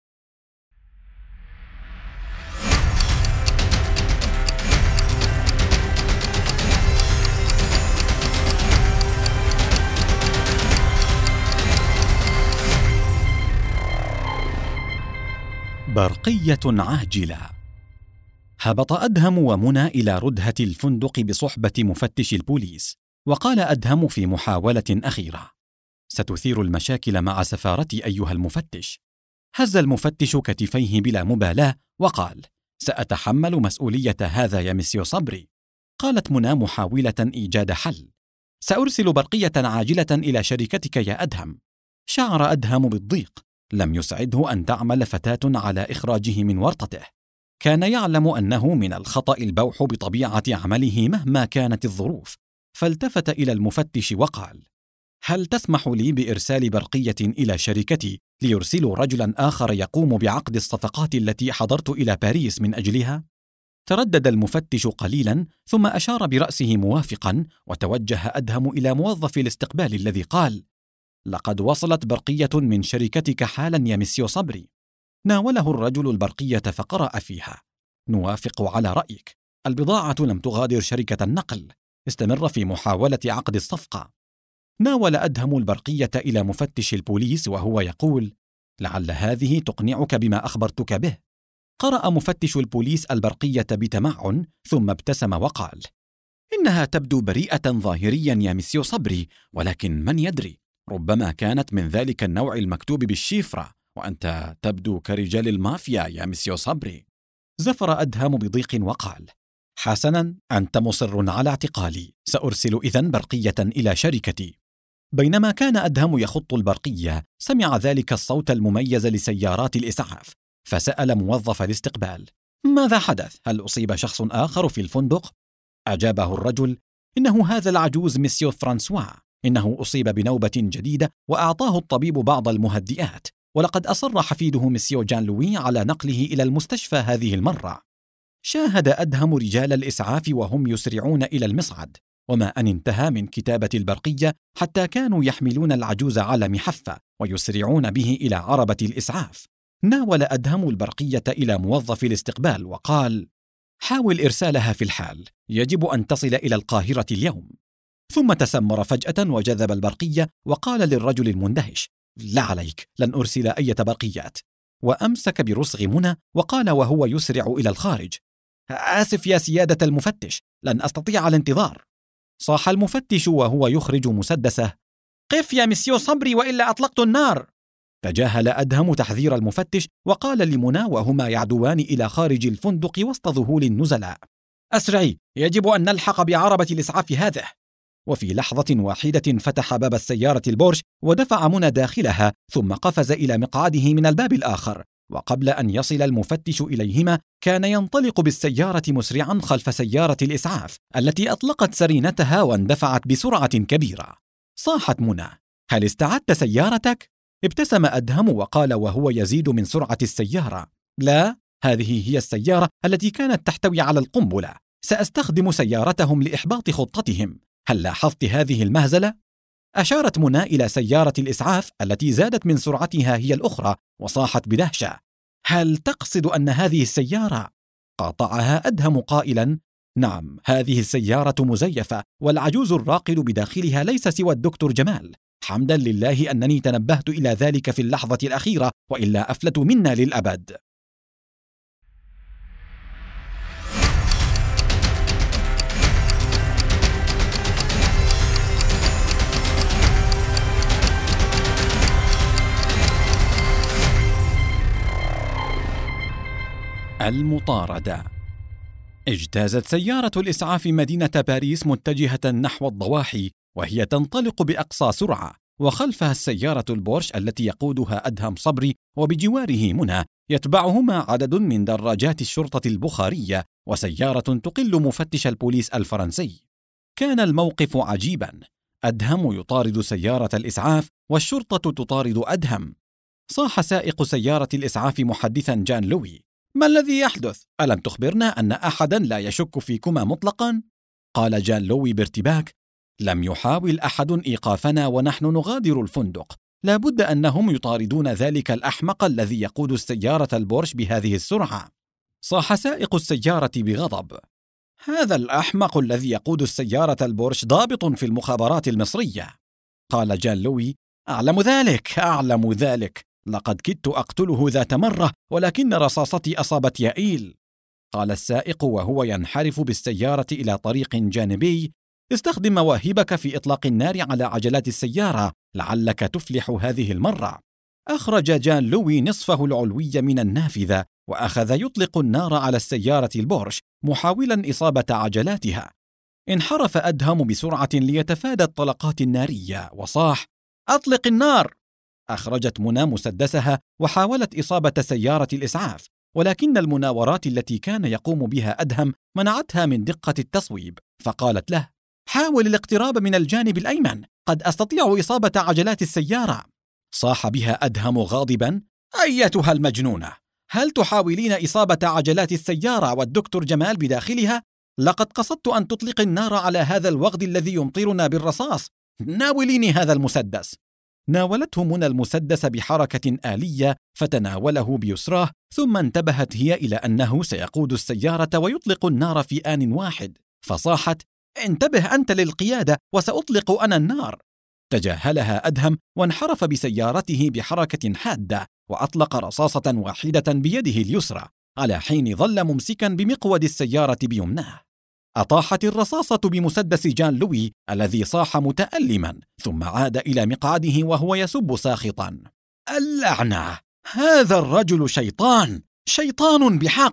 S1: برقية عاجلة. هبط أدهم ومنى إلى ردهة الفندق بصحبة مفتش البوليس، وقال أدهم في محاولة أخيرة: ستثير المشاكل مع سفارتي أيها المفتش. هز المفتش كتفيه بلا مبالاة وقال: سأتحمل مسؤولية هذا يا مسيو صبري. قالت منى محاولة إيجاد حل: سأرسل برقية عاجلة إلى شركتك يا أدهم. شعر أدهم بالضيق، لم يسعده أن تعمل فتاة على إخراجه من ورطته. كان يعلم أنه من الخطأ البوح بطبيعة عمله مهما كانت الظروف، فالتفت إلى المفتش وقال: هل تسمح لي بإرسال برقية إلى شركتي ليرسلوا رجلا آخر يقوم بعقد الصفقات التي حضرت إلى باريس من أجلها؟ تردد المفتش قليلا ثم أشار برأسه موافقا، وتوجه أدهم إلى موظف الاستقبال الذي قال: لقد وصلت برقية من شركتك حالا يا مسيو صبري. ناوله الرجل البرقية فقرأ فيها: نوافق على رأيك، البضاعة لم تغادر شركة النقل، استمر في محاولة عقد الصفقة. ناول أدهم البرقية إلى مفتش البوليس وهو يقول: لعل هذه تقنعك بما أخبرتك به. قرأ مفتش البوليس البرقية بتمعن ثم ابتسم وقال: إنها تبدو بريئة ظاهريا يا مسيو صبري، ولكن من يدري، ربما كانت من ذلك النوع المكتوب بالشيفرة، وأنت تبدو كرجال المافيا يا مسيو صبري. زفر أدهم بضيق وقال: حسناً، أنت مصر على اعتقالي، سأرسل إذن برقية إلى شركتي. بينما كان أدهم يخط البرقية، سمع ذلك الصوت المميز لسيارات الإسعاف، فسأل موظف الاستقبال: ماذا حدث؟ هل أصيب شخص آخر في الفندق؟ أجابه الرجل: إنه هذا العجوز مسيو فرانسوا، إنه أصيب بنوبة جديدة وأعطاه الطبيب بعض المهدئات، ولقد أصر حفيده مسيو جان لوي على نقله إلى المستشفى هذه المرة. شاهد أدهم رجال الإسعاف وهم يسرعون إلى المصعد، وما أن انتهى من كتابة البرقية حتى كانوا يحملون العجوز على محفة ويسرعون به إلى عربة الإسعاف. ناول أدهم البرقية إلى موظف الاستقبال وقال: حاول إرسالها في الحال، يجب أن تصل إلى القاهرة اليوم. ثم تسمر فجأة وجذب البرقية وقال للرجل المندهش: لا عليك، لن أرسل أي برقيات. وأمسك برسغ منى وقال وهو يسرع إلى الخارج: آسف يا سيادة المفتش، لن أستطيع الانتظار. صاح المفتش وهو يخرج مسدسه: قف يا مسيو صبري وإلا أطلقت النار. تجاهل أدهم تحذير المفتش وقال لمنى وهما يعدوان إلى خارج الفندق وسط ذهول النزلاء: أسرعي، يجب أن نلحق بعربة الإسعاف هذه. وفي لحظة واحدة فتح باب السيارة البورش ودفع منى داخلها، ثم قفز إلى مقعده من الباب الآخر، وقبل أن يصل المفتش إليهما كان ينطلق بالسيارة مسرعا خلف سيارة الإسعاف التي أطلقت سرينتها واندفعت بسرعة كبيرة. صاحت منى: هل استعدت سيارتك؟ ابتسم أدهم وقال وهو يزيد من سرعة السيارة: لا، هذه هي السيارة التي كانت تحتوي على القنبلة، سأستخدم سيارتهم لإحباط خطتهم. هل لاحظت هذه المهزلة؟ أشارت منى إلى سيارة الإسعاف التي زادت من سرعتها هي الأخرى، وصاحت بدهشة: هل تقصد أن هذه السيارة؟ قاطعها أدهم قائلا: نعم، هذه السيارة مزيفة، والعجوز الراقد بداخلها ليس سوى الدكتور جمال. حمدا لله أنني تنبهت إلى ذلك في اللحظة الأخيرة، وإلا أفلت منا للأبد. المطاردة. اجتازت سيارة الإسعاف مدينة باريس متجهة نحو الضواحي وهي تنطلق بأقصى سرعة، وخلفها السيارة البورش التي يقودها أدهم صبري، وبجواره منى، يتبعهما عدد من دراجات الشرطة البخارية وسيارة تقل مفتش البوليس الفرنسي. كان الموقف عجيبا، أدهم يطارد سيارة الإسعاف والشرطة تطارد أدهم. صاح سائق سيارة الإسعاف محدثا جان لوي: ما الذي يحدث؟ ألم تخبرنا أن أحدا لا يشك فيكما مطلقا؟ قال جان لوي بارتباك: لم يحاول أحد إيقافنا ونحن نغادر الفندق، لا بد أنهم يطاردون ذلك الأحمق الذي يقود السيارة البورش بهذه السرعة. صاح سائق السيارة بغضب: هذا الأحمق الذي يقود السيارة البورش ضابط في المخابرات المصرية. قال جان لوي: أعلم ذلك، لقد كدت أقتله ذات مرة، ولكن رصاصتي أصابت يائيل. قال السائق وهو ينحرف بالسيارة إلى طريق جانبي: استخدم مواهبك في إطلاق النار على عجلات السيارة، لعلك تفلح هذه المرة. أخرج جان لوي نصفه العلوي من النافذة وأخذ يطلق النار على السيارة البورش محاولا إصابة عجلاتها. انحرف أدهم بسرعة ليتفادى الطلقات النارية وصاح: أطلق النار. أخرجت منى مسدسها وحاولت إصابة سيارة الإسعاف، ولكن المناورات التي كان يقوم بها أدهم منعتها من دقة التصويب، فقالت له: حاول الاقتراب من الجانب الأيمن، قد أستطيع إصابة عجلات السيارة. صاح بها أدهم غاضبا: أيتها المجنونة، هل تحاولين إصابة عجلات السيارة والدكتور جمال بداخلها؟ لقد قصدت أن تطلق النار على هذا الوغد الذي يمطرنا بالرصاص، ناوليني هذا المسدس. ناولته منى المسدس بحركة آلية فتناوله بيسراه، ثم انتبهت هي إلى أنه سيقود السيارة ويطلق النار في آن واحد، فصاحت: انتبه أنت للقيادة وسأطلق أنا النار. تجاهلها أدهم وانحرف بسيارته بحركة حادة وأطلق رصاصة واحدة بيده اليسرى، على حين ظل ممسكا بمقود السيارة بيمناه. أطاحت الرصاصة بمسدس جان لوي الذي صاح متألما، ثم عاد إلى مقعده وهو يسب ساخطا: اللعنة، هذا الرجل شيطان بحق،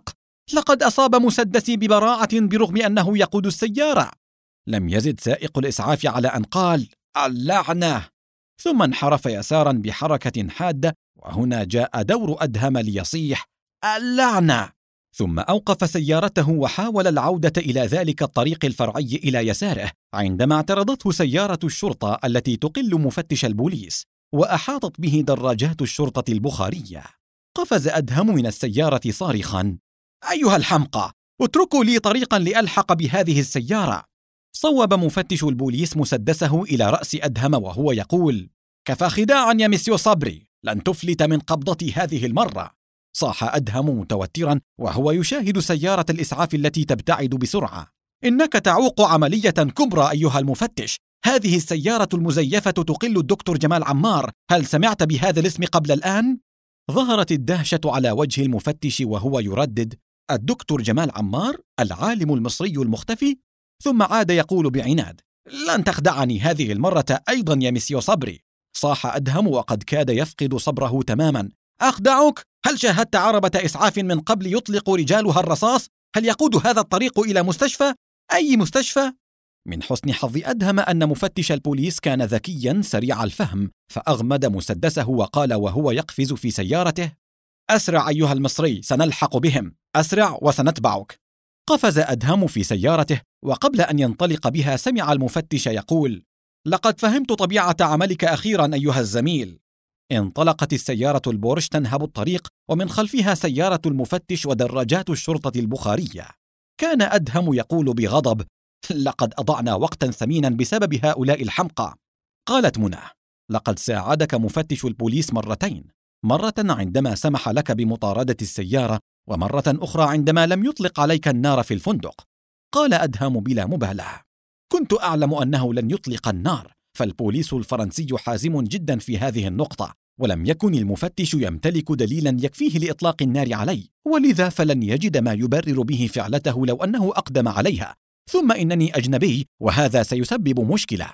S1: لقد أصاب مسدسي ببراعة برغم أنه يقود السيارة. لم يزد سائق الإسعاف على أن قال: اللعنة! ثم انحرف يسارا بحركة حادة، وهنا جاء دور أدهم ليصيح: اللعنة! ثم أوقف سيارته وحاول العودة إلى ذلك الطريق الفرعي إلى يساره، عندما اعترضته سيارة الشرطة التي تقل مفتش البوليس، وأحاطت به دراجات الشرطة البخارية. قفز أدهم من السيارة صارخا: أيها الحمقى، اتركوا لي طريقا لألحق بهذه السيارة. صوب مفتش البوليس مسدسه إلى رأس أدهم وهو يقول: كفى خداعا يا مسيو صبري، لن تفلت من قبضتي هذه المرة. صاح أدهم متوترا وهو يشاهد سيارة الإسعاف التي تبتعد بسرعة: إنك تعوق عملية كبرى أيها المفتش، هذه السيارة المزيفة تقل الدكتور جمال عمار، هل سمعت بهذا الاسم قبل الآن؟ ظهرت الدهشة على وجه المفتش وهو يردد: الدكتور جمال عمار، العالم المصري المختفي؟ ثم عاد يقول بعناد: لن تخدعني هذه المرة أيضا يا مسيو صبري. صاح أدهم وقد كاد يفقد صبره تماما: أخدعك؟ هل شاهدت عربة إسعاف من قبل يطلق رجالها الرصاص؟ هل يقود هذا الطريق إلى مستشفى؟ أي مستشفى؟ من حسن حظ أدهم أن مفتش البوليس كان ذكيا سريع الفهم، فأغمد مسدسه وقال وهو يقفز في سيارته: أسرع أيها المصري، سنلحق بهم، أسرع وسنتبعك. قفز أدهم في سيارته، وقبل أن ينطلق بها سمع المفتش يقول: لقد فهمت طبيعة عملك أخيرا أيها الزميل. انطلقت السيارة البورش تنهب الطريق، ومن خلفها سيارة المفتش ودراجات الشرطة البخارية. كان أدهم يقول بغضب: لقد أضعنا وقتا ثمينا بسبب هؤلاء الحمقى. قالت منى: لقد ساعدك مفتش البوليس مرتين، مرة عندما سمح لك بمطاردة السيارة، ومرة أخرى عندما لم يطلق عليك النار في الفندق. قال أدهم بلا مبالاة: كنت أعلم أنه لن يطلق النار، فالبوليس الفرنسي حازم جدا في هذه النقطة، ولم يكن المفتش يمتلك دليلا يكفيه لإطلاق النار علي، ولذا فلن يجد ما يبرر به فعلته لو أنه أقدم عليها، ثم إنني أجنبي وهذا سيسبب مشكلة.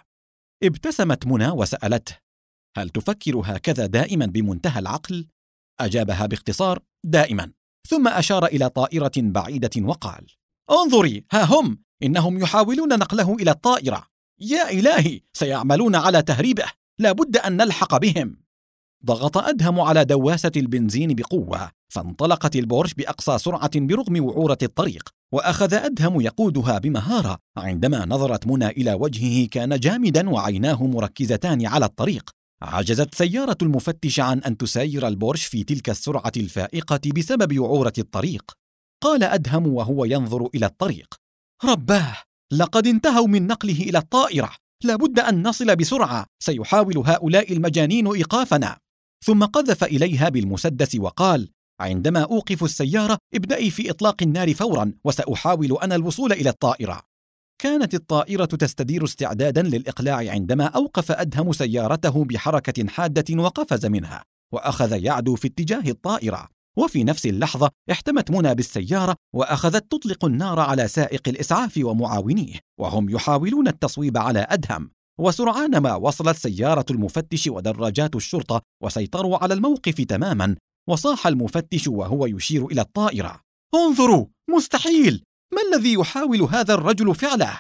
S1: ابتسمت منى وسألته: هل تفكر هكذا دائما بمنتهى العقل؟ أجابها باختصار: دائما. ثم أشار إلى طائرة بعيدة وقال: انظري، ها هم، إنهم يحاولون نقله إلى الطائرة. يا إلهي، سيعملون على تهريبه، لا بد أن نلحق بهم. ضغط أدهم على دواسة البنزين بقوة، فانطلقت البورش بأقصى سرعة برغم وعورة الطريق، وأخذ أدهم يقودها بمهارة. عندما نظرت منى إلى وجهه كان جامدا وعيناه مركزتان على الطريق. عجزت سيارة المفتش عن أن تسير البورش في تلك السرعة الفائقة بسبب وعورة الطريق. قال أدهم وهو ينظر إلى الطريق: رباه، لقد انتهوا من نقله إلى الطائرة، لابد أن نصل بسرعة، سيحاول هؤلاء المجانين إيقافنا. ثم قذف إليها بالمسدس وقال: عندما أوقف السيارة ابدأي في إطلاق النار فورا، وسأحاول أنا الوصول إلى الطائرة. كانت الطائرة تستدير استعدادا للإقلاع عندما أوقف أدهم سيارته بحركة حادة وقفز منها، وأخذ يعدو في اتجاه الطائرة. وفي نفس اللحظة احتمت منى بالسيارة وأخذت تطلق النار على سائق الإسعاف ومعاونيه، وهم يحاولون التصويب على أدهم. وسرعان ما وصلت سيارة المفتش ودراجات الشرطة وسيطروا على الموقف تماما. وصاح المفتش وهو يشير إلى الطائرة: انظروا، مستحيل! ما الذي يحاول هذا الرجل فعله؟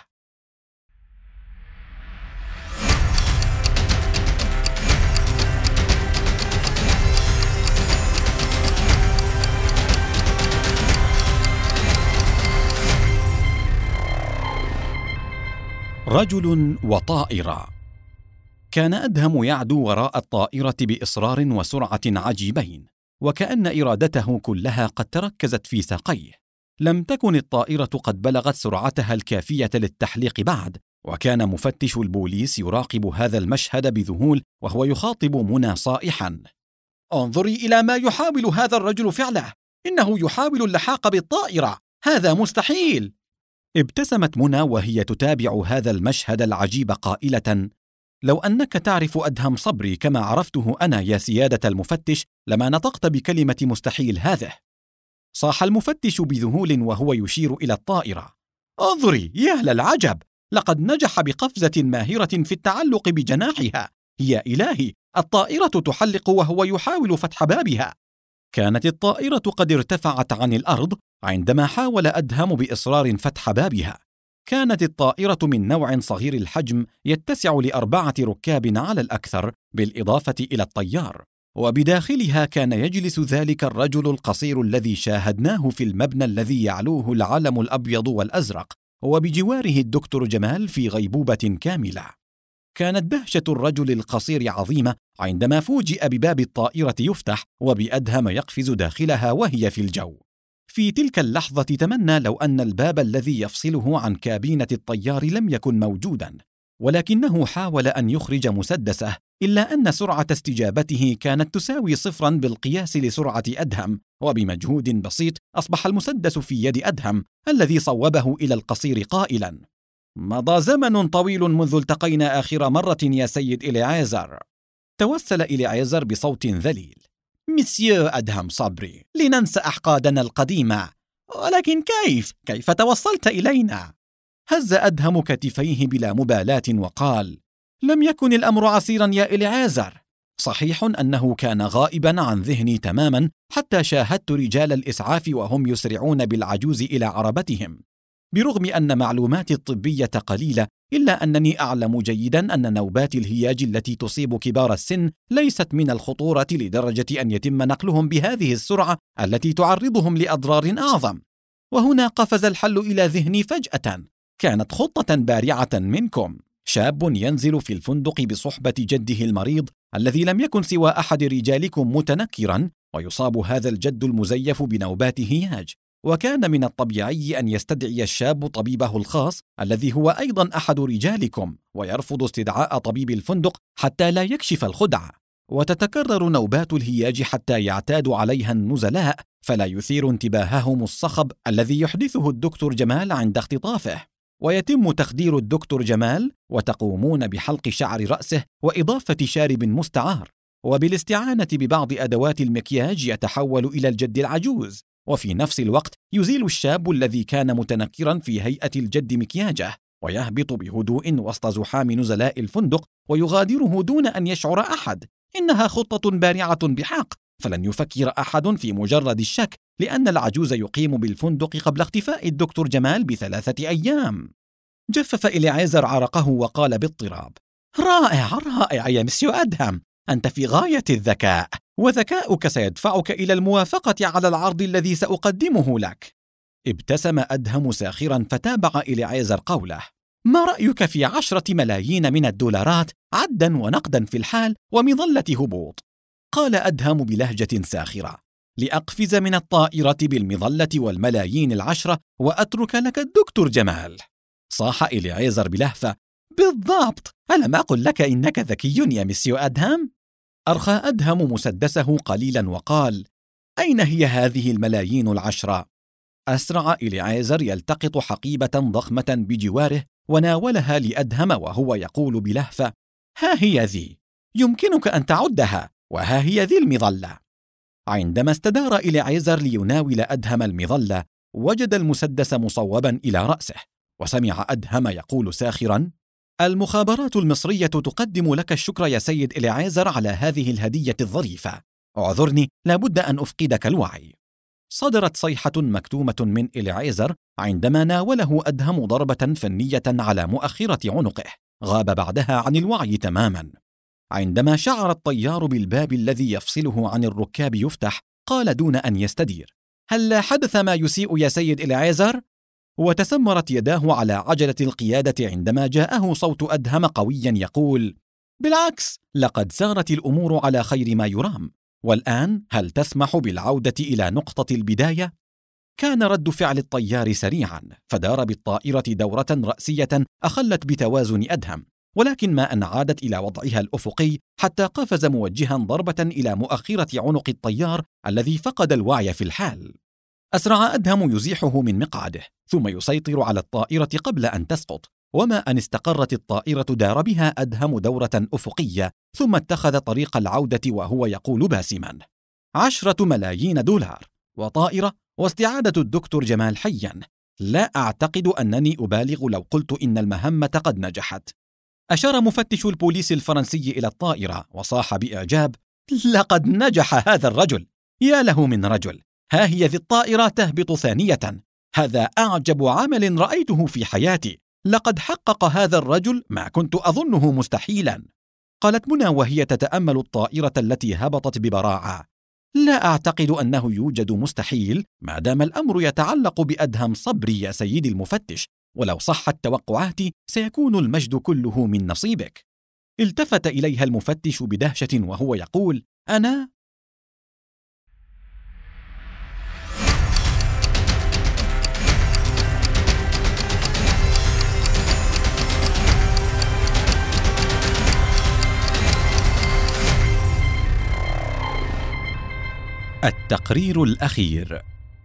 S1: رجل وطائرة. كان أدهم يعدو وراء الطائرة بإصرار وسرعة عجيبين، وكأن إرادته كلها قد تركزت في ساقيه. لم تكن الطائرة قد بلغت سرعتها الكافية للتحليق بعد، وكان مفتش البوليس يراقب هذا المشهد بذهول وهو يخاطب منى صائحا: انظري إلى ما يحاول هذا الرجل فعله، إنه يحاول اللحاق بالطائرة، هذا مستحيل. ابتسمت منى وهي تتابع هذا المشهد العجيب قائلة: لو أنك تعرف أدهم صبري كما عرفته أنا يا سيادة المفتش لما نطقت بكلمة مستحيل هذه. صاح المفتش بذهول وهو يشير إلى الطائرة: انظري، يا للعجب، لقد نجح بقفزة ماهرة في التعلق بجناحها. يا إلهي، الطائرة تحلق وهو يحاول فتح بابها. كانت الطائرة قد ارتفعت عن الأرض عندما حاول أدهم بإصرار فتح بابها. كانت الطائرة من نوع صغير الحجم يتسع ل4 ركاب على الأكثر، بالإضافة إلى الطيار، وبداخلها كان يجلس ذلك الرجل القصير الذي شاهدناه في المبنى الذي يعلوه العلم الأبيض والأزرق، وبجواره الدكتور جمال في غيبوبة كاملة. كانت دهشة الرجل القصير عظيمة عندما فوجئ بباب الطائرة يفتح وبأدهم يقفز داخلها وهي في الجو. في تلك اللحظة تمنى لو أن الباب الذي يفصله عن كابينة الطيار لم يكن موجوداً، ولكنه حاول أن يخرج مسدسه، إلا أن سرعة استجابته كانت تساوي 0 بالقياس لسرعة أدهم، وبمجهود بسيط أصبح المسدس في يد أدهم الذي صوبه إلى القصير قائلاً: مضى زمن طويل منذ التقينا آخر مرة يا سيد إليعازر. توسل إليعازر بصوت ذليل: مسيو أدهم صبري، لننسى أحقادنا القديمة. ولكن كيف توصلت إلينا؟ هز أدهم كتفيه بلا مبالاة وقال: لم يكن الأمر عسيرا يا إليعازر. صحيح أنه كان غائبا عن ذهني تماما حتى شاهدت رجال الإسعاف وهم يسرعون بالعجوز إلى عربتهم. برغم أن معلوماتي الطبية قليلة، إلا أنني أعلم جيدا أن نوبات الهياج التي تصيب كبار السن ليست من الخطورة لدرجة أن يتم نقلهم بهذه السرعة التي تعرضهم لأضرار أعظم. وهنا قفز الحل إلى ذهني فجأة. كانت خطة بارعة منكم. شاب ينزل في الفندق بصحبة جده المريض الذي لم يكن سوى أحد رجالكم متنكرا، ويصاب هذا الجد المزيف بنوبات هياج. وكان من الطبيعي أن يستدعي الشاب طبيبه الخاص الذي هو أيضا أحد رجالكم، ويرفض استدعاء طبيب الفندق حتى لا يكشف الخدعة. وتتكرر نوبات الهياج حتى يعتاد عليها النزلاء، فلا يثير انتباههم الصخب الذي يحدثه الدكتور جمال عند اختطافه. ويتم تخدير الدكتور جمال، وتقومون بحلق شعر رأسه وإضافة شارب مستعار، وبالاستعانة ببعض أدوات المكياج يتحول إلى الجد العجوز. وفي نفس الوقت يزيل الشاب الذي كان متنكرا في هيئة الجد مكياجه، ويهبط بهدوء وسط زحام نزلاء الفندق ويغادره دون أن يشعر أحد. إنها خطة بارعة بحق، فلن يفكر أحد في مجرد الشك، لأن العجوز يقيم بالفندق قبل اختفاء الدكتور جمال ب3 أيام. جفف إليعازر عرقه وقال باضطراب: رائع يا مسيو أدهم، أنت في غاية الذكاء، وذكاؤك سيدفعك إلى الموافقة على العرض الذي سأقدمه لك. ابتسم أدهم ساخرا فتابع إليعازر قوله: ما رأيك في 10 ملايين من الدولارات عدا ونقدا في الحال ومظلة هبوط؟ قال أدهم بلهجة ساخرة: لأقفز من الطائرة بالمظلة والملايين 10 وأترك لك الدكتور جمال. صاح إليعازر بلهفة: بالضبط، ألم أقل لك إنك ذكي يا مسيو أدهم؟ أرخى أدهم مسدسه قليلا وقال: أين هي هذه الملايين 10؟ أسرع إليعازر يلتقط حقيبة ضخمة بجواره وناولها لأدهم وهو يقول بلهفة: ها هي ذي، يمكنك أن تعدها، وها هي ذي المظلة. عندما استدار إليعازر ليناول أدهم المظلة، وجد المسدس مصوبا إلى رأسه، وسمع أدهم يقول ساخرا: المخابرات المصرية تقدم لك الشكر يا سيد إليعازر على هذه الهدية الظريفة. اعذرني، لابد أن أفقدك الوعي. صدرت صيحة مكتومة من إليعازر عندما ناوله أدهم ضربة فنية على مؤخرة عنقه. غاب بعدها عن الوعي تماما. عندما شعر الطيار بالباب الذي يفصله عن الركاب يفتح، قال دون أن يستدير: هل حدث ما يسيء يا سيد إليعازر؟ وتسمرت يداه على عجلة القيادة عندما جاءه صوت أدهم قويا يقول: بالعكس، لقد سارت الأمور على خير ما يرام. والآن هل تسمح بالعودة إلى نقطة البداية؟ كان رد فعل الطيار سريعا، فدار بالطائرة دورة رأسية أخلت بتوازن أدهم، ولكن ما أن عادت إلى وضعها الأفقي حتى قفز موجها ضربة إلى مؤخرة عنق الطيار الذي فقد الوعي في الحال. أسرع أدهم يزيحه من مقعده، ثم يسيطر على الطائرة قبل أن تسقط. وما أن استقرت الطائرة دار بها أدهم دورة أفقية، ثم اتخذ طريق العودة وهو يقول باسما: 10 ملايين دولار، وطائرة، واستعادة الدكتور جمال حيا. لا أعتقد أنني أبالغ لو قلت إن المهمة قد نجحت. أشار مفتش البوليس الفرنسي إلى الطائرة وصاح بإعجاب: لقد نجح هذا الرجل، يا له من رجل، ها هي ذي الطائرة تهبط ثانية، هذا أعجب عمل رأيته في حياتي، لقد حقق هذا الرجل ما كنت أظنه مستحيلا. قالت منى وهي تتأمل الطائرة التي هبطت ببراعة: لا أعتقد أنه يوجد مستحيل ما دام الأمر يتعلق بأدهم صبري يا سيدي المفتش، ولو صحت توقعاتي سيكون المجد كله من نصيبك. التفت إليها المفتش بدهشة وهو يقول: أنا؟ التقرير الأخير.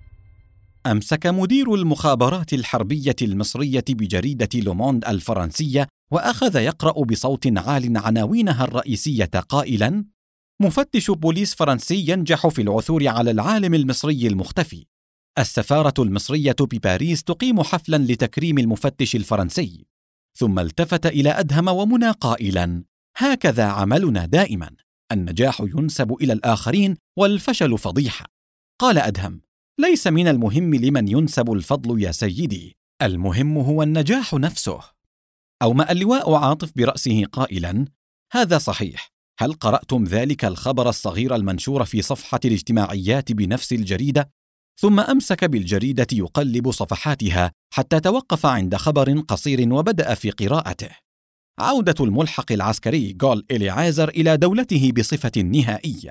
S1: أمسك مدير المخابرات الحربية المصرية بجريدة لوموند الفرنسية وأخذ يقرأ بصوت عال عناوينها الرئيسية قائلاً: مفتش بوليس فرنسي ينجح في العثور على العالم المصري المختفي. السفارة المصرية بباريس تقيم حفلاً لتكريم المفتش الفرنسي. ثم التفت إلى أدهم ومنى قائلاً: هكذا عملنا دائماً، النجاح ينسب إلى الآخرين والفشل فضيحة. قال أدهم: ليس من المهم لمن ينسب الفضل يا سيدي، المهم هو النجاح نفسه. أومأ اللواء عاطف برأسه قائلاً: هذا صحيح، هل قرأتم ذلك الخبر الصغير المنشور في صفحة الاجتماعيات بنفس الجريدة؟ ثم أمسك بالجريدة يقلب صفحاتها حتى توقف عند خبر قصير وبدأ في قراءته: عودة الملحق العسكري غول إليعازر إلى دولته بصفة نهائية.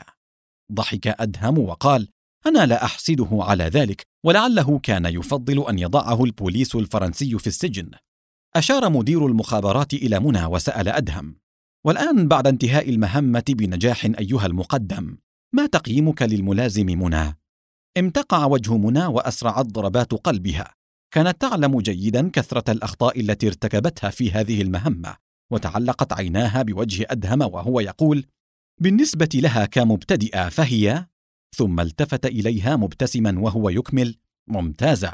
S1: ضحك أدهم وقال: أنا لا أحسده على ذلك، ولعله كان يفضل أن يضعه البوليس الفرنسي في السجن. أشار مدير المخابرات إلى منى وسأل أدهم: والآن بعد انتهاء المهمة بنجاح أيها المقدم، ما تقييمك للملازم منى؟ امتقع وجه منى وأسرعت ضربات قلبها، كانت تعلم جيدا كثرة الأخطاء التي ارتكبتها في هذه المهمة، وتعلقت عيناها بوجه أدهم وهو يقول: بالنسبة لها كمبتدئة فهي. ثم التفت إليها مبتسما وهو يكمل: ممتازة.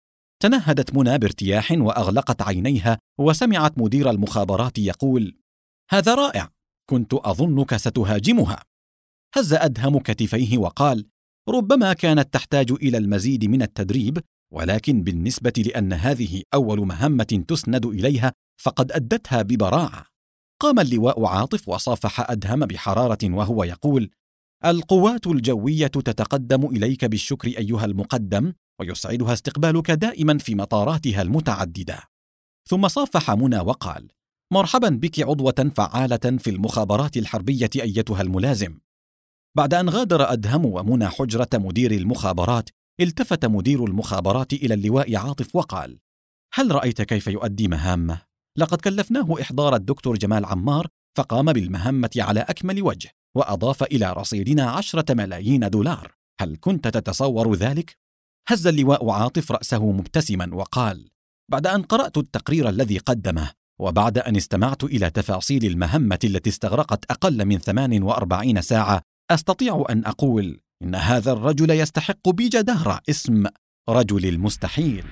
S1: تنهدت منى بارتياح وأغلقت عينيها وسمعت مدير المخابرات يقول: هذا رائع، كنت أظنك ستهاجمها. هز أدهم كتفيه وقال: ربما كانت تحتاج إلى المزيد من التدريب، ولكن بالنسبة لأن هذه أول مهمة تسند إليها فقد أدتها ببراعة. قام اللواء عاطف وصافح أدهم بحرارة وهو يقول: القوات الجوية تتقدم إليك بالشكر أيها المقدم، ويسعدها استقبالك دائما في مطاراتها المتعددة. ثم صافح منى وقال: مرحبا بك عضوة فعالة في المخابرات الحربية أيتها الملازم. بعد أن غادر أدهم ومنى حجرة مدير المخابرات، التفت مدير المخابرات إلى اللواء عاطف وقال: هل رأيت كيف يؤدي مهامه؟ لقد كلفناه إحضار الدكتور جمال عمار، فقام بالمهمة على أكمل وجه، وأضاف إلى رصيدنا 10 ملايين دولار. هل كنت تتصور ذلك؟ هز اللواء عاطف رأسه مبتسما وقال: بعد أن قرأت التقرير الذي قدمه، وبعد أن استمعت إلى تفاصيل المهمة التي استغرقت أقل من 48 ساعة، أستطيع أن أقول إن هذا الرجل يستحق بجدارة اسم رجل المستحيل.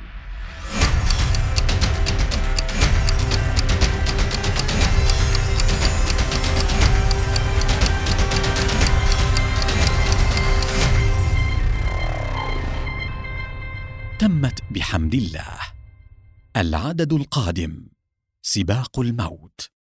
S1: تمت بحمد الله. العدد القادم: سباق الموت.